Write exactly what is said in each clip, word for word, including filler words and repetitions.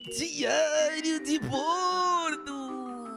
Diário de bordo.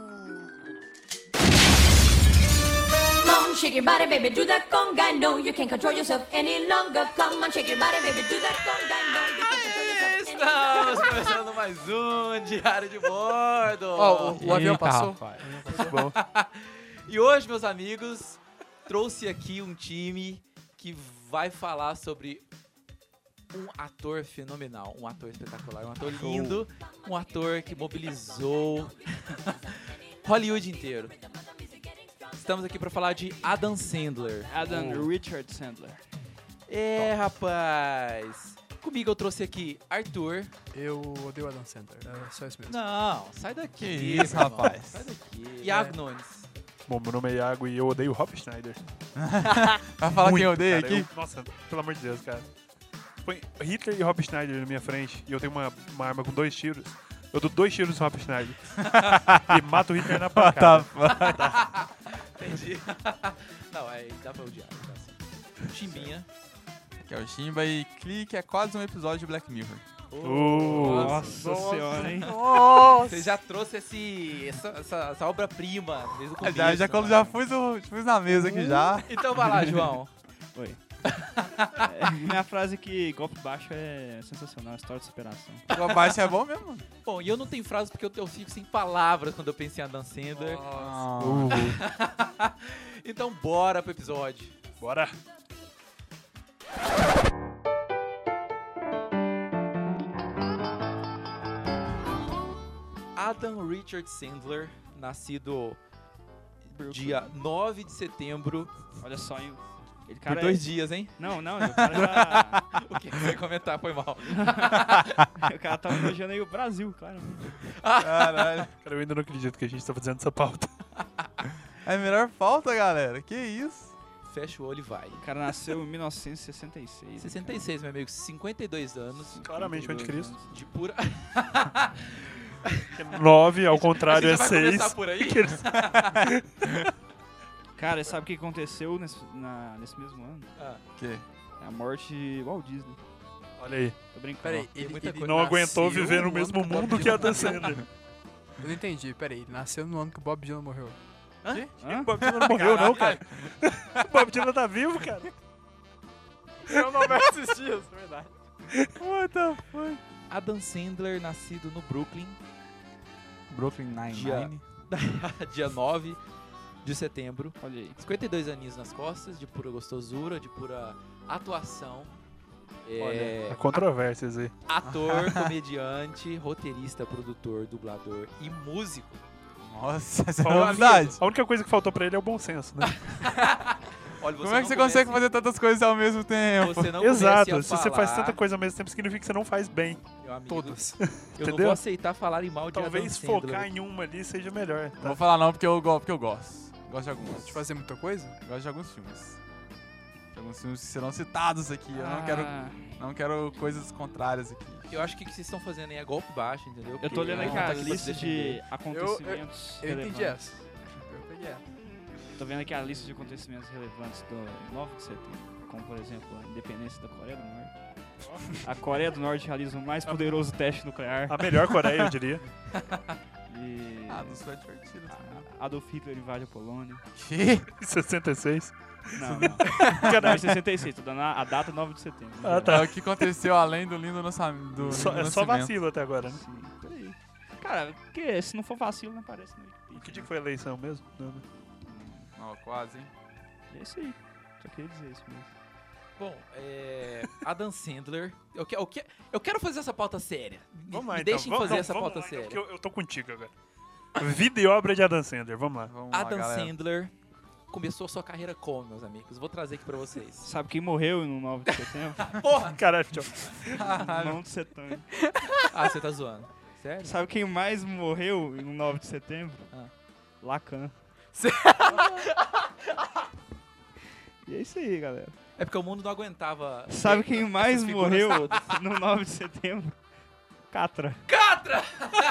Come on, shake your body, baby, do that conga. No, you can't control yourself any longer. Come on, shake your body, baby, do that conga. No, you can't control yourself any longer. Estamos começando mais um Diário de Bordo. Ó, o, o avião Eita, passou. rapaz. Bom. E hoje, meus amigos, trouxe aqui um time que vai falar sobre um ator fenomenal, um ator espetacular, um ator lindo, um ator que mobilizou Hollywood inteiro. Estamos aqui para falar de Adam Sandler. Adam O- Richard Sandler. É, rapaz. Comigo eu trouxe aqui Arthur. Eu odeio o Adam Sandler, é só isso mesmo. Não, sai daqui. Que isso, irmão. rapaz. Sai daqui. Iago Nunes. Bom, meu nome é Iago e eu odeio o Rob Schneider. Vai falar Muito, quem eu odeio cara. aqui? Eu- nossa, pelo amor de Deus, cara. Põe Hitler e Rob Schneider na minha frente e eu tenho uma, uma arma com dois tiros. Eu dou dois tiros no Rob Schneider. E mato o Hitler na pancada. Entendi. Não, aí dá pra odiar. Tá assim. Chimbinha. Que é o Shimba e Clique é quase um episódio de Black Mirror. Uh, Nossa senhora, hein? Você já trouxe esse, essa, essa, essa obra-prima desde o começo. Já, já, né? quando já pus, o- pus na mesa aqui já. Então vai lá, João. Oi. É, minha frase que golpe baixo é sensacional, história de superação. O baixo é bom mesmo. Bom, e eu não tenho frase porque eu, eu fico sem palavras quando eu penso em Adam Sandler. uh, Então bora pro episódio. bora. Adam Richard Sandler, nascido dia nove de setembro. Olha só, hein? Ele Por cara dois é... dias, hein? Não, não, o cara já... O que você ia comentar foi mal. o cara tava elogiando aí o Brasil, claramente. Caralho. Cara, eu ainda não acredito que a gente tá fazendo essa pauta. É a melhor falta, galera. Que isso? Fecha o olho e vai. O cara nasceu em mil novecentos e sessenta e seis. sessenta e seis, meu amigo, cinquenta e dois anos Claramente o cinquenta e dois anticristo. anos. de pura... nove, ao contrário, A é gente já vai seis. começar por aí? Cara, sabe o que aconteceu nesse, na- nesse mesmo ano? Ah, Que? É a morte de Walt Disney. Olha aí. Tô brincando. Peraí, tem ele, muita ele coisa. Não aguentou nasceu viver no ano mesmo que o Bob mundo que Dylan- Adam Sandler. Eu não entendi, peraí, ele nasceu no ano que o Bob Dylan morreu. Hã? O Bob Dylan não morreu, não, cara. O Bob Dylan tá vivo, cara. Eu não assisti esses dias, é verdade. What the fuck? Adam Sandler, nascido no Brooklyn, Brooklyn Nine-Nine. dia nove de setembro. Olha aí. cinquenta e dois aninhos nas costas, de pura gostosura, de pura atuação. É, Há controvérsias aí. ator, comediante, roteirista, produtor, dublador e músico. Nossa, essa é Só uma novidade. A única coisa que faltou pra ele é o bom senso, né? Olha, Como é que não você consegue comece- fazer tantas coisas ao mesmo tempo? Você não comece Exato. a Se você faz falar, tanta coisa ao mesmo tempo, significa que você não faz bem. meu amigo, Todas. Eu não Entendeu? vou aceitar falarem mal de Talvez Adam Sandler. focar em uma ali seja melhor. Não Tá? vou falar não porque eu, go- porque eu gosto. Gosto de alguns. De fazer muita coisa? Gosto de alguns filmes. De alguns filmes que serão citados aqui. Eu não Ah, quero, não quero coisas contrárias aqui. Eu acho que o que vocês estão fazendo aí é golpe baixo, entendeu? Eu tô Porque olhando não aqui tá a pra se lista defender. de acontecimentos Eu entendi relevantes. essa. Eu peguei essa. Tô vendo aqui a lista de acontecimentos relevantes do nove de setembro, como por exemplo a independência da Coreia do Norte. A Coreia do Norte realiza o mais poderoso teste nuclear A melhor Coreia, eu diria. e Ah, não sou divertido. a- Adolf Hitler invade a Polônia. Que? Em sessenta e seis. Não, não. Não, em sessenta e seis, tô dando a, a data nove de setembro. Ah, tá. É o que aconteceu além do lindo lançamento. Do Só- lindo é só nascimento. vacilo até agora, né? Sim, por aí. Cara, porque se não for vacilo, não aparece no Wikipedia. Que dia que foi a eleição mesmo? Não, né? Ó, quase, hein? É isso aí. Só queria dizer isso mesmo. Bom, é, Adam Sandler. Eu, que, eu, que, eu quero fazer essa pauta séria. Me- Vamos lá, me então. deixem Vamos- fazer não, essa vamos pauta lá, então, séria. porque eu, eu tô contigo agora. Vida e obra de Adam Sandler, vamos lá. Vamos lá, Adam galera. Sandler começou sua carreira como, meus amigos? Vou trazer aqui pra vocês. Sabe quem morreu no nove de setembro? Porra! Caralho, tchau. Mão de setembro. Ah, você tá zoando. Sério? Sabe quem mais morreu no nove de setembro? Ah. Lacan. Cê- E é isso aí, galera. É porque o mundo não aguentava. Sabe ver quem essas mais figuras. morreu no nove de setembro? Catra. Catra!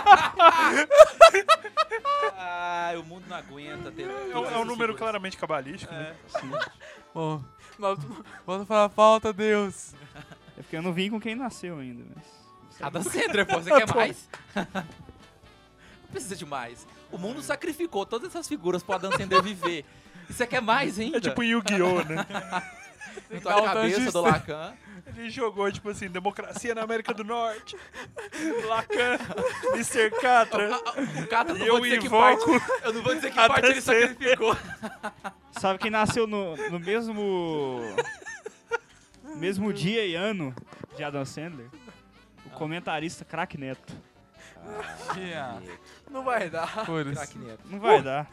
Ah, o mundo não aguenta ter. É um, é um número claramente cabalístico, né? Bom, volta para a pauta, Deus. É porque eu não vim com quem nasceu ainda, mas Adam Sandler, pô, você quer mais? Não precisa de mais. O mundo sacrificou todas essas figuras pro Adam Sandler viver. E você quer mais ainda? É tipo Yu-Gi-Oh, né? Então a cabeça do Lacan. Ele jogou, tipo assim, democracia na América do Norte. Lacan, mister Catra. O Catra não E vou eu dizer que invoco parte. Eu não vou dizer que Adam parte ele Sandler. sacrificou. Sabe quem nasceu no, no mesmo mesmo dia e ano de Adam Sandler? O comentarista Crack Neto. Yeah. Não vai dar. Por isso. Craque Neto. Não vai dar.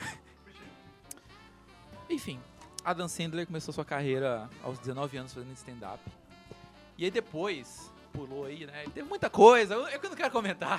Enfim, Adam Sandler começou sua carreira aos dezenove anos fazendo stand-up. E aí depois, pulou aí, né? Ele teve muita coisa, eu, eu não quero comentar.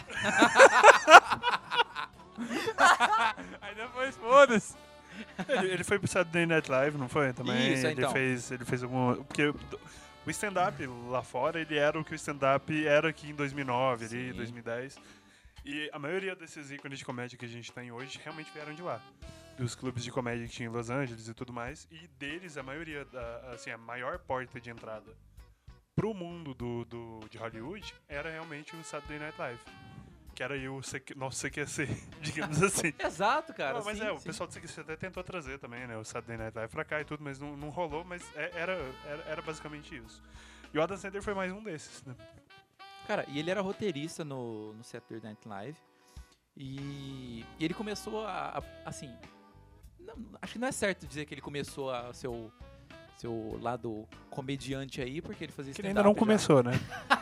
Aí depois, foda-se. Ele, ele foi pro Saturday Night Live, não foi? Também. Isso, ele então. fez, ele fez alguma. Porque o stand-up lá fora, ele era o que o stand-up era aqui em dois mil e nove, ali, Sim. dois mil e dez. E a maioria desses ícones de comédia que a gente tem hoje realmente vieram de lá. Dos clubes de comédia que tinha em Los Angeles e tudo mais. E deles, a maioria, da, assim, a maior porta de entrada pro mundo do, do, de Hollywood era realmente o Saturday Night Live. Que era aí o C Q, nosso C Q C, digamos assim. Exato, cara. Não, mas sim, é, o sim. pessoal do C Q C até tentou trazer também, né? O Saturday Night Live pra cá e tudo, mas não, não rolou, mas é- era, era, era basicamente isso. E o Adam Sandler foi mais um desses, né? Cara, e ele era roteirista no, no Saturday Night Live. E, e ele começou a, a- assim... não- acho que não é certo dizer que ele começou a seu, seu lado comediante aí, porque ele fazia Que ele stand-up ainda não já. começou, né?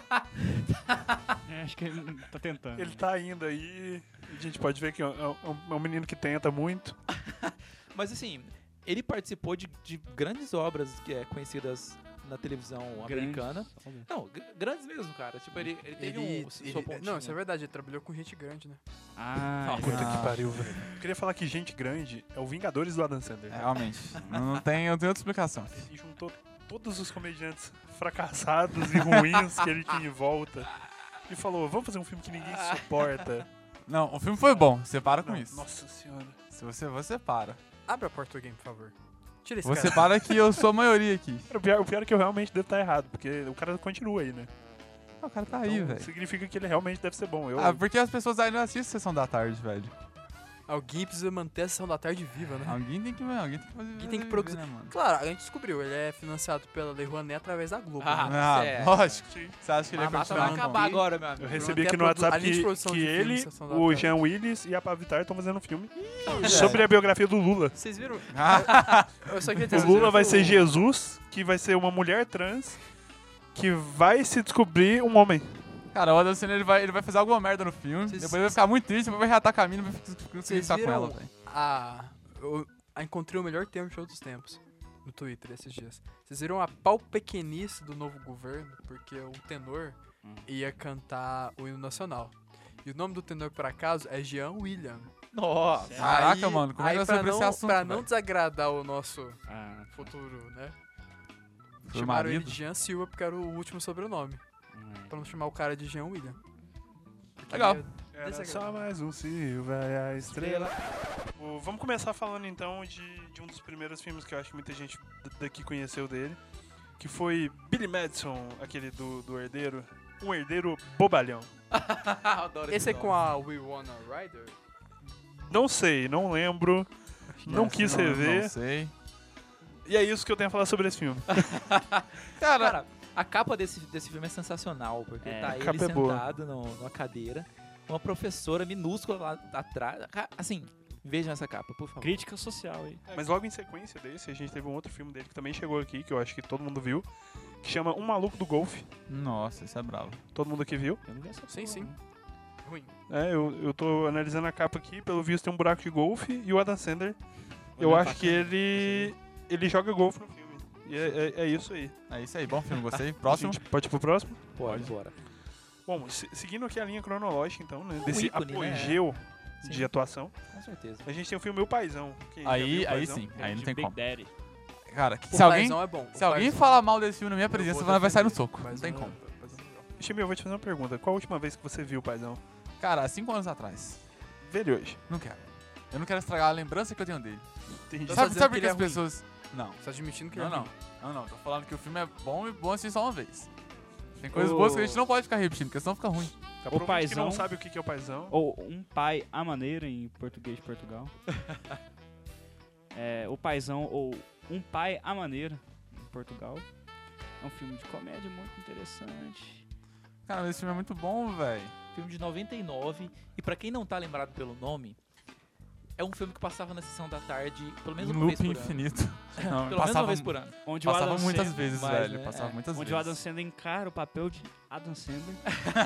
É, acho que ele tá tentando. Ele tá ainda aí, a gente pode ver que é um, é um menino que tenta muito. Mas assim, ele participou de, de grandes obras que é, conhecidas na televisão americana. Não, g- grandes mesmo, cara. Tipo, ele, ele teve Ele, um sua ele- pontinha. não, isso é verdade, ele trabalhou com gente grande, né? Ah, Puta Ah. que pariu, velho. Eu queria falar que gente grande é o Vingadores do Adam Sandler. É, realmente. Não tem, não tem outra explicação. Ele juntou todos os comediantes fracassados e ruins que ele tinha em volta. E falou, vamos fazer um filme que ninguém suporta. Não, o filme foi bom. Você para com Não, isso. Nossa senhora. Se você, você para. Abre a porta do game, por favor. Tira esse Você cara. para que eu sou a maioria aqui. O pior, o pior é que eu realmente devo estar errado, porque o cara continua aí, né? Ah, o cara tá aí, Então, velho. significa que ele realmente deve ser bom. Eu, Ah, porque as pessoas ainda assistem Sessão da Tarde, velho. Alguém precisa manter a sessão da tarde viva, né? Alguém tem que, alguém tem que fazer. Alguém tem que viver, produzir. né, mano? Claro, a gente descobriu, ele é financiado pela Lei Rouanet através da Globo. Ah, né? Ah, é. lógico. Sim. Você acha que ele A é mata vai continuando acabar bom? agora, meu amigo. eu recebi Até aqui no a produ- WhatsApp a linha de que, produção que de filme, ele, Sessão da o Tarde. Jean Willis e a Pavitar estão fazendo um filme É. sobre a biografia do Lula. Vocês viram? Ah, Eu só queria O dizer, Lula vai o- ser Jesus, que vai ser uma mulher trans, que vai se descobrir um homem. cara, o Adam Sandler ele vai, ele vai fazer alguma merda no filme, Vocês- depois ele vai ficar muito triste, depois vai reatar caminho e vai conseguir Vocês ficar com viram ela, velho. a... Eu a encontrei o melhor termo de todos os tempos no Twitter esses dias. Vocês viram a pau pequenice do novo governo, porque o tenor Hum. ia cantar o hino nacional. E o nome do tenor, por acaso, é Jean William. Nossa. Caraca, mano, como é que aí vai pra sobre não, esse assunto, Pra não velho? desagradar o nosso Ah, futuro, né? Pro Chamaram ele marido? de Jean Silva porque era o último sobrenome. hum. Pra não chamar o cara de Jean William. Porque Legal. ele é Era desagradável. só mais um Silva e a estrela. O- vamos começar falando então de, de um dos primeiros filmes que eu acho que muita gente d- daqui conheceu dele, que foi Billy Madison, aquele do, do herdeiro. Um herdeiro bobalhão. Adoro Esse é nome. com a Winona Ryder? Não sei, não lembro, não quis Não, rever. Não sei. E é isso que eu tenho a falar sobre esse filme. Cara, Cara, a capa desse, desse filme é sensacional, porque É, tá a ele capa é boa. sentado no, numa cadeira, uma professora minúscula lá atrás. Ca- Assim, vejam essa capa, por favor. Crítica social aí. Mas logo em sequência desse, a gente teve um outro filme dele que também chegou aqui, que eu acho que todo mundo viu, que chama Um Maluco do Golfe. nossa, isso é bravo. Todo mundo aqui viu? Eu não vi essa Sim, porra, sim. não. Ruim. É, eu, eu tô analisando a capa aqui, pelo visto tem um buraco de golfe e o Adam Sandler, eu Olhando acho pra que câmera. ele ele joga golfe no filme. E é, é- é isso aí. É isso aí, bom filme, gostei. A Próximo. gente pode ir pro próximo? Pode, bora. Bom, se- seguindo aqui a linha cronológica, então, né, Um desse ícone, né? apogeu Sim. de atuação, Com certeza. a gente tem o filme O Paizão. Quem já Aí, viu O aí Paizão? sim, aí não De tem Big como. Daddy. Cara, O se alguém, Paizão é bom. O se alguém Paizão- falar mal desse filme na minha Eu presença, vou vai sair no defender. soco. O Não Paizão tem é- como. o Paizão é legal. Chimio, eu vou te fazer uma pergunta. Qual a última vez que você viu O Paizão? Cara, há cinco anos atrás. Vê ele hoje. Não quero. Eu não quero estragar a lembrança que eu tenho dele. Entendi. Tá Sabe, dizendo sabe que por que ele as é ruim? pessoas... Não. Você tá admitindo que Não, ele é não. ruim. Não, não. Tô falando que o filme é bom e bom assistir só uma vez. Tem coisas O- boas que a gente não pode ficar repetindo, porque senão fica ruim. Tá O pro ouvinte que paizão- não sabe o que que é o paizão. Ou Um Pai à Maneira, em português de Portugal. É, O Paizão, ou Um Pai à Maneira, em Portugal. É um filme de comédia muito interessante. Cara, esse filme é muito bom, velho. Filme de noventa e nove. E pra quem não tá lembrado pelo nome, é um filme que passava na sessão da tarde, pelo menos Um uma vez loop por ano. infinito. Não, Pelo menos uma vez por ano. Onde o Passava Adam muitas Sandler- vezes, mais, velho. né? Passava É. muitas Onde o Adam vezes. Sandler encara o papel de Adam Sandler.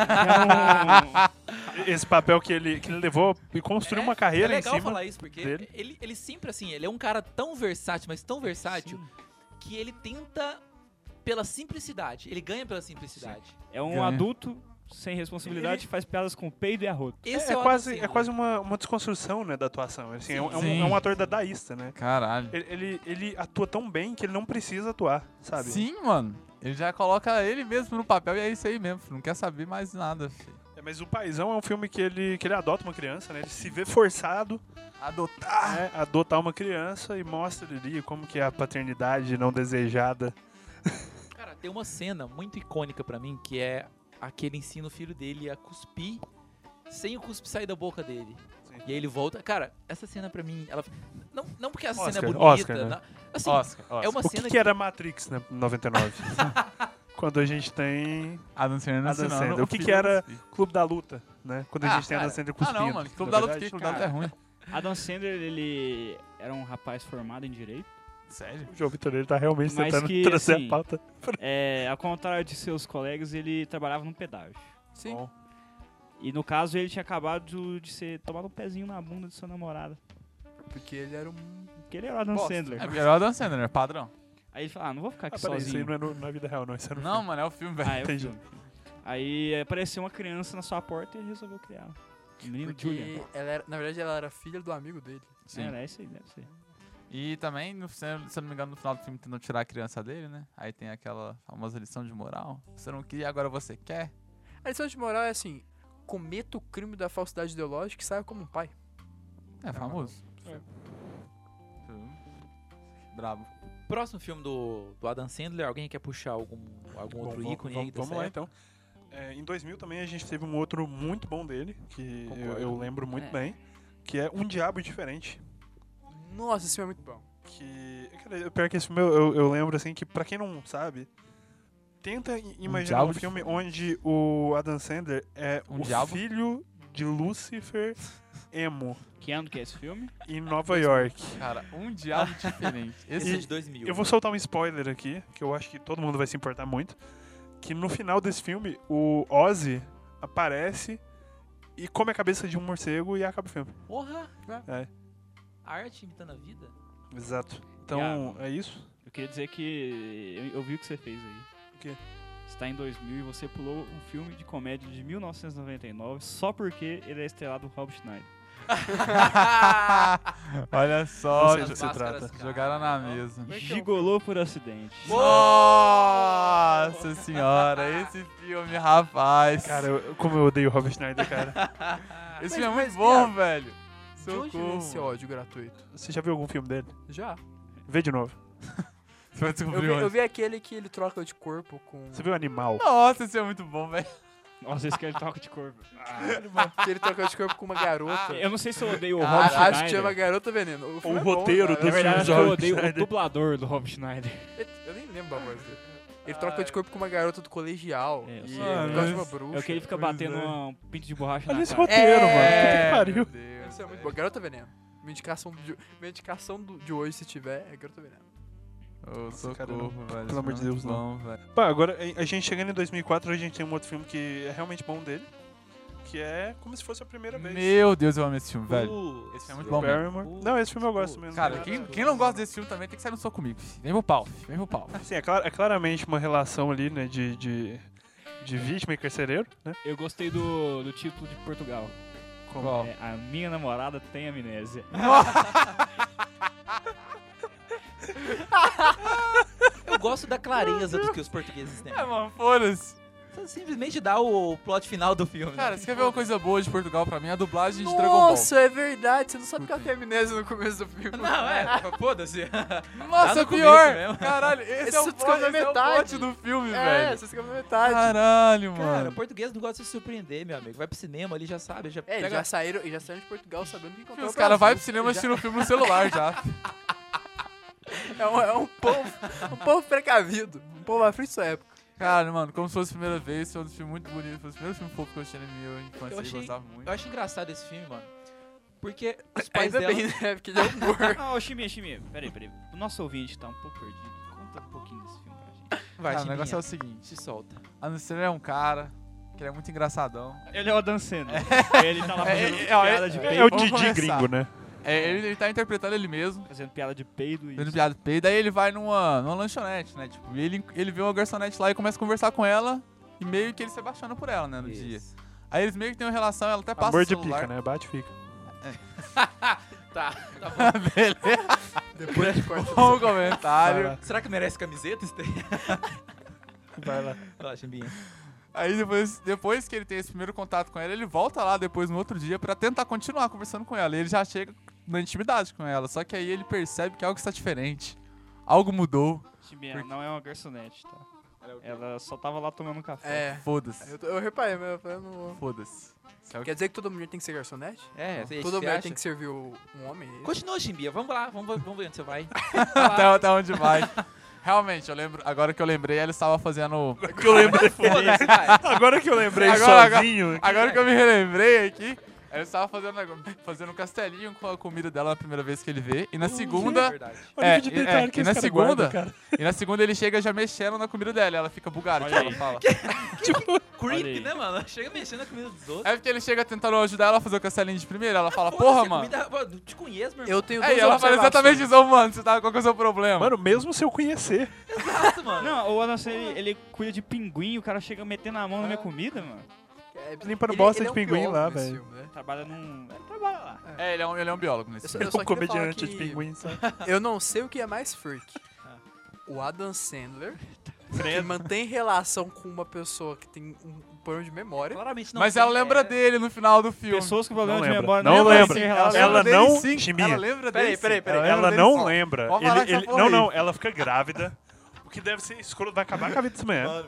Que é um- Esse papel que ele, que ele levou e construiu uma carreira é em legal cima. falar isso, porque dele. ele, ele sempre, assim, ele é um cara tão versátil, mas tão versátil, que ele tenta pela simplicidade. Ele ganha pela simplicidade. É um Ganha. adulto sem responsabilidade que faz piadas com peido e arroto. Esse É, é, o quase, Adam é Sandler. quase uma, uma desconstrução, né, da atuação. Assim, é, um, é um- Sim. é um ator dadaísta, né? Caralho. Ele, ele, ele atua tão bem que ele não precisa atuar, sabe? Sim, mano. Ele já coloca ele mesmo no papel e é isso aí mesmo. Filho. Não quer saber mais nada, filho. É, mas o Paizão é um filme que ele, que ele adota uma criança, né? Ele se vê forçado Adotar. né, a adotar uma criança e mostra ali como que é a paternidade não desejada. Cara, tem uma cena muito icônica pra mim, que é aquele ensina o filho dele a cuspir sem o cuspe sair da boca dele. Sim. E aí ele volta. Cara, essa cena pra mim, ela não, não porque essa cena é Oscar, bonita, Oscar, né? não- assim, Oscar, Oscar. é uma O que, cena que era Matrix, né, em noventa e nove? Quando a gente tem Adam Sandler Adam ensinando Sandler. O que filho que era a cuspir. Clube da Luta, né? Quando a Ah, gente tem cara. Adam Sandler Ah, cuspindo. não, mano. Clube na da Luta, verdade. Clube da Luta é ruim. Adam Sandler, ele era um rapaz formado em Direito. Sério? O João Vitor, ele tá realmente Mas tentando que, trazer assim, a pauta. É, ao contrário de seus colegas, ele trabalhava num pedágio. Sim. Bom. E no caso, ele tinha acabado de ser tomado um pezinho na bunda de sua namorada. Porque ele era um. Porque ele era o Adam Bosta. Sandler. É porque era o Adam Sandler, é padrão. Aí ele falou, ah, não vou ficar aqui Ah, peraí, isso aí sozinho. não é no- na vida real, não. Isso é no Não, mano, é o filme, velho. Ah, é o Entendi. filme. Aí apareceu uma criança na sua porta e ele resolveu criá-la. O menino Julian. Porque ela era, na verdade, ela era filha do amigo dele. Sim. Era esse aí, deve ser. E também, no, se eu não me engano, no final do filme tentam tirar a criança dele, né? Aí tem aquela famosa lição de moral. Você não queria, agora você quer? A lição de moral é assim: cometa o crime da falsidade ideológica e saia como um pai. É famoso. É. Filme. Brabo. Próximo filme do, do Adam Sandler, alguém quer puxar algum, algum Bom, outro vamos- ícone vamos, aí dessa Vamos lá, época? então. É, em dois mil também a gente teve um outro muito bom dele, que eu, Concordo. eu lembro muito É. bem, que é Um Diabo Diferente. Nossa, esse filme é muito bom. Que, cara, pior que esse filme eu, eu, eu lembro, assim, que pra quem não sabe, tenta i- imaginar um, diabo filme diferente. onde o Adam Sandler é Um o diabo? filho de Lucifer emo Que ano que é esse filme? em Nova York. Cara, um diabo diferente. Esse Esse é de dois mil. Eu vou soltar um spoiler aqui, que eu acho que todo mundo vai se importar muito. Que no final desse filme, o Ozzy aparece e come a cabeça de um morcego e acaba o filme. Porra! É. A arte imitando a vida? Exato. Então, é isso? Eu queria dizer que eu, eu vi o que você fez aí. O quê? Você tá em dois mil e você pulou um filme de comédia de mil novecentos e noventa e nove só porque ele é estrelado do Rob Schneider. Olha só, Não sei do jo- que se trata. jogaram na mesa. Gigolou por acidente. Nossa senhora, esse filme, rapaz. Cara, eu- como eu odeio o Rob Schneider, cara. esse Mas- filme é muito mas, bom, viado, velho. De onde vem esse Socorro. ódio gratuito? Você já viu algum filme dele? Já. Vê de novo. Você vai Eu descobrir vi, eu onde. vi aquele que ele troca de corpo com. Você viu Animal? Nossa, esse é muito bom, velho. Nossa, esse que ele toca de corpo. Que ele troca de corpo com uma garota. Eu não sei se eu odeio o Ah, Rob Ah, Schneider. acho que chama Garota Veneno. O, filme O é bom, roteiro cara. do Na verdade, filme acho que eu Rob odeio o Schneider. dublador do Rob Schneider. Eu nem lembro a voz dele. Ele troca de corpo com uma garota do colegial. É, eu e sei. ele Mano, gosta de uma mas- bruxa. É o que ele fica Pois batendo é. um pinto de borracha Olha na esse cara. roteiro, mano. Puta que meu pariu. Deus, Isso é muito velho. bom. Garota Veneno. Minha indicação, de, minha indicação do- de hoje, se tiver, é Garota Veneno. Ô, Nossa, cara, não. socorro, velho. Pelo amor de esse filme é Deus, muito não. bom, velho. Pá, agora, a a gente chegando em dois mil e quatro, a gente tem um outro filme que é realmente bom dele. Que é como se fosse a primeira vez. Meu Deus, eu amo esse filme, velho. Putz, Esse filme é muito Do bom mesmo. Barrymore. Não, esse filme eu gosto mesmo. Cara, quem, quem não gosta desse filme também tem que sair no soco comigo. Filho. Vem pro pau, filho. Vem pro pau. Sim, é, clar- é claramente uma relação ali, né, de, de, de vítima e carcereiro, né? Eu gostei do, do título de Portugal. Como- Qual? É, a minha namorada tem amnésia. Eu gosto da clareza do que os portugueses têm. É, mano, foda-se. simplesmente dá o plot final do filme. Cara, né? você quer ver uma coisa boa de Portugal pra mim? A dublagem de Dragon Ball. Nossa, é verdade. Você não sabe que ela Escutem. tem amnésia no começo do filme. Não, é, foda-se. Nossa, no pior! começo mesmo. Caralho, esse, Esse é o você plot, descobre na esse é o metade. plot do filme, É, velho. você fica na metade. Caralho, Cara, o mano. português não gosta de se surpreender, meu amigo. Vai pro cinema ali, já sabe, já É, eles pega... já saíram, eles já saíram de Portugal sabendo que encontrou Os o caras vão Brasil. pro cinema Já- assistindo o filme no celular já. É um, é um povo, um povo precavido. Um povo à frente da sua época. Cara, mano, como se fosse a primeira vez, foi um filme muito bonito. Foi o primeiro filme fofo que eu assisti na minha infância Eu e achei- gostava muito. Eu acho engraçado esse filme, mano. Porque os pais Ainda dela... bem, né? Porque ele é humor. Ah, ô, Chiminha, Chiminha, peraí, peraí. O nosso ouvinte tá um pouco perdido. Conta um pouquinho desse filme pra gente. Vai, Cara, o Chimbinha, negócio é o seguinte. se solta. A Sandler é um cara que ele é muito engraçadão. Ele é o Dan Sandler. Ele tá lá É, fazendo é, é, piada é, de É, peido. o Vamos Didi começar. gringo, né? É, ele, ele tá interpretando ele mesmo. Fazendo piada de peido e... Dando piada de peido, daí ele vai numa, numa lanchonete, né? Tipo, e ele, ele vê uma garçonete lá e começa a conversar com ela e meio que ele se apaixona por ela, né, no dia. Isso. Aí eles meio que têm uma relação, ela até passa Amor o de celular. pica, né? Bate e fica. Tá, tá bom. Beleza. Depois de corta. Bom Vai comentário. lá. Será que merece camiseta? Isso daí? Vai lá. Vai lá, Chimbinha. Aí depois, depois que ele tem esse primeiro contato com ela, ele volta lá depois no outro dia pra tentar continuar conversando com ela. E ele já chega na intimidade com ela. Só que aí ele percebe que algo está diferente. Algo mudou. Chiminha, Porque- não é uma garçonete, tá? Ela só tava lá tomando um café. É. Foda-se. Eu, tô- eu reparei, mas eu falei, não... Foda-se. Sabe o Quer dizer que toda mulher tem que ser garçonete? É, você, Toda você mulher acha? tem que servir o- um homem? é isso? Continua, Chimbinha. Vamos lá, vamos, vamos ver onde você vai. até, até onde vai. Realmente, eu lembro, agora que eu lembrei, ela estava fazendo. Que eu lembrei. Foda-se, vai. Agora que eu lembrei Agora- sozinho. Agora que eu me relembrei aqui, ela estava fazendo, nego- fazendo um castelinho com a comida dela na primeira vez que ele vê. E na É segunda. verdade. Olha É, que e- detalhe é, que e esse na cara segunda, guarda, cara. E na segunda ele chega já mexendo na comida dela. E ela fica bugada, Olha que ela aí. fala. Olha Creep, aí. né, mano? Chega mexendo na comida dos outros. É porque ele chega tentando ajudar ela a fazer o castelinho de primeira. Ela fala, Foda-se, porra, a mano. comida- Pô, não te conheço, meu irmão. Eu tenho Aí duas ela fala exatamente observações. isso, ô, mano. Você tá, qual que é o seu problema? Mano, mesmo se eu conhecer. Exato, mano. Não, o Adam Sandler, ele, ele cuida de pinguim, o cara chega metendo a mão na minha comida, mano. É, Limpando ele- bosta ele de é um pinguim biólogo lá, nesse velho. filme, né? Trabalha num... Ele trabalha lá. É, ele é um, ele é um biólogo nesse Eu só- filme. eu Um só queria falar comediante de que pinguim, sabe? Eu não sei o que é mais freak. O Adam Sandler, que mantém relação com uma pessoa que tem um, um problema de memória. Claramente não Mas tem, ela lembra é. dele no final do filme. Pessoas com problema Não de lembra. memória Não nem lembra. aparecem em Ela, relação. Ela lembra dele não- sim. Chimbinha. Ela lembra Peraí, dele peraí, sim. peraí. Ela Ela lembra dele não sim. lembra. Pode falar Ele, essa ele- porra não, aí. não, ela fica grávida. O que deve ser escroto, vai acabar com a vida dessa mulher.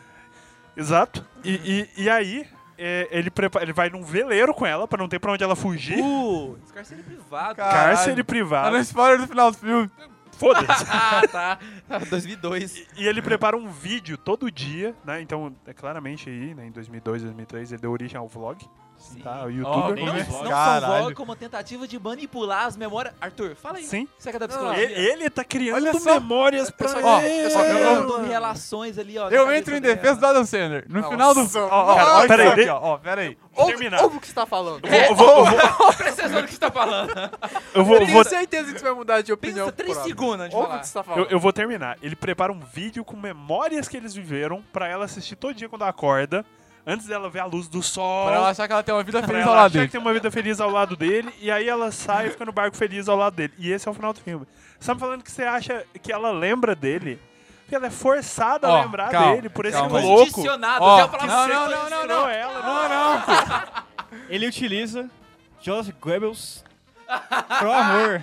Exato. E, e, e aí, é, ele, prepa- ele vai num veleiro com ela pra não ter pra onde ela fugir. Uh, cárcere privado. Cara. Cárcere Tá privado. no spoiler do final do filme. Foda-se. Ah, tá. dois mil e dois. E, e ele prepara um vídeo todo dia, né? Então, é claramente aí, né, em dois mil e dois, dois mil e três, ele deu origem ao vlog. Sim. Tá? O Ó, youtuber. bem Não, Mas, não caralho. só vlog como tentativa de manipular as memórias. Arthur, fala aí. Sim. Você que é da Não, psicologia. Ele, ele tá criando Olha só. memórias pra Ó, ele. eu só queria- Criando eu- relações ali, ó. na Eu cabeça entro em dela. defesa do Adam Sandler. No Nossa. final do... Ó, ó, Cara, ó, peraí, aqui, de- ó, ó, peraí. Ouve, terminar. ouve o que você tá falando. Eu vou, eu vou, eu vou, Presta atenção no que você tá falando. eu vou, Eu eu tenho vou- certeza que você vai mudar de opinião. Pensa três por hora. segundos antes de Ouve o falar. que você tá eu, falando. eu vou terminar. Ele prepara um vídeo com memórias que eles viveram pra ela assistir todo dia quando ela acorda, antes dela ver a luz do sol. Pra ela achar que ela tem uma vida Pra feliz ela ao lado achar dele. que tem uma vida feliz ao lado dele, e aí ela sai e fica no barco feliz ao lado dele. E esse é o final do filme. Você tá me falando que você acha que ela lembra dele? Porque ela é forçada Ó, a lembrar calma, dele por esse calma aí. louco. Condicionado. Ó, até eu falar não, você, não, foi não, não, ensinou não. ela, Não, não. Ele utiliza Joseph Goebbels pro amor.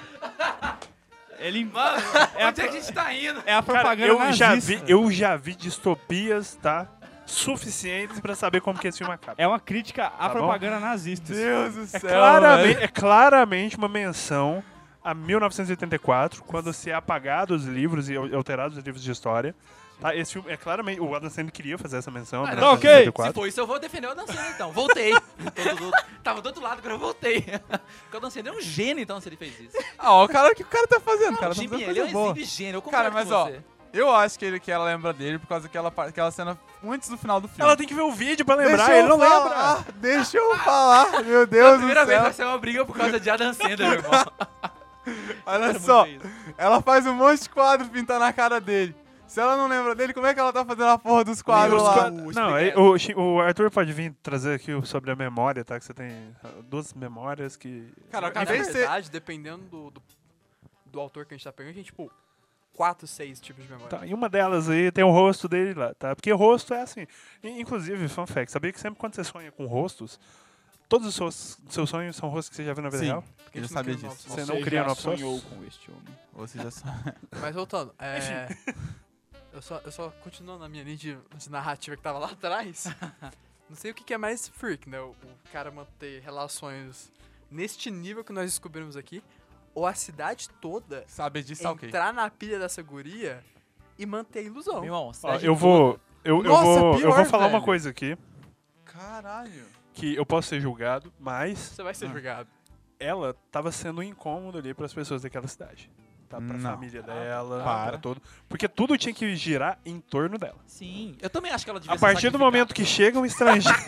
Ele... Mano, É a, onde é que a gente tá indo? é a Cara, propaganda eu já, nazista. vi, eu já vi distopias, tá? Suficientes pra saber como que esse filme acaba. É uma crítica à Tá bom? propaganda nazista. Deus do É céu, claramente, velho. é claramente uma menção a mil novecentos e oitenta e quatro, quando se é apagado os livros e alterados os livros de história. Tá? Esse filme é claramente... O Adam Sandler queria fazer essa menção. a Ah, mil não, novecentos e oitenta e Se quatro. for isso, eu vou defender o Dan Sandler, então. Voltei. Tô do- do- Tava do outro lado, agora eu voltei. Porque o Dan Sandler é um gênio, então, se ele fez isso. Ah, ó, o cara, o que o cara tá fazendo? O cara O tá Jimmy, fazendo ele é um coisa boa. exemplo de gênio. Eu Cara, concordo mas com ó, você. eu acho que, ele, que ela lembra dele por causa daquela, par- aquela cena antes do final do filme. Ela tem que ver o vídeo pra lembrar, Deixa eu ele não falar, lembra. Deixa eu falar, meu A Deus do primeira vez céu. vai ser uma briga por causa de Adam Sandler, meu irmão. Olha Quero só, muito ver isso. ela faz um monte de quadro pintando na cara dele. Se ela não lembra dele, como é que ela tá fazendo a porra dos quadros Os lá? qua- Não, aí, o, Chi- o Arthur pode vir trazer aqui o- sobre a memória, tá? Que você tem ah, duas memórias que... Cara, Na em vez de ser... verdade, dependendo do, do, do autor que a gente tá pegando, a gente, tipo, quatro, seis tipos de memória. Tá, e uma delas aí tem o rosto dele lá, tá? Porque rosto é assim. I- Inclusive, fun fact, sabia que sempre quando você sonha com rostos, todos os seus, seus sonhos são rostos que você já viu na vida Sim. real? Porque a Eu gente já sabia não cria disso. novos Você não Você cria já novos sonhou sócios? com este homem. Ou seja, só... Mas voltando, é... eu, só, eu só continuo na minha linha de, de narrativa que tava lá atrás. Não sei o que, que é mais freak, né? O, o cara manter relações neste nível que nós descobrimos aqui, ou a cidade toda saber disso tá ok. entrar na pilha dessa guria e manter a ilusão. Meu irmão, Ó, cidade eu vou. Eu, eu Nossa, vou. eu pior, vou falar velho. uma coisa aqui. Caralho. Que eu posso ser julgado, mas Você vai ser Ah. julgado. ela tava sendo incômodo ali pras pessoas daquela cidade. Tá? Pra Não. família dela, Para. pra todo. Porque tudo tinha que girar em torno dela. Sim, eu também acho que ela devia A ser partir do momento que chega um estrangeiro.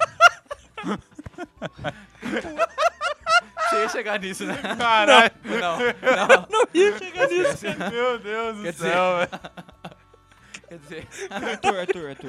Você ia chegar nisso, né? Caralho. Não, não. Não ia chegar nisso. Meu Deus do Quer dizer- céu, velho. Quer dizer, Arthur, Arthur, Arthur.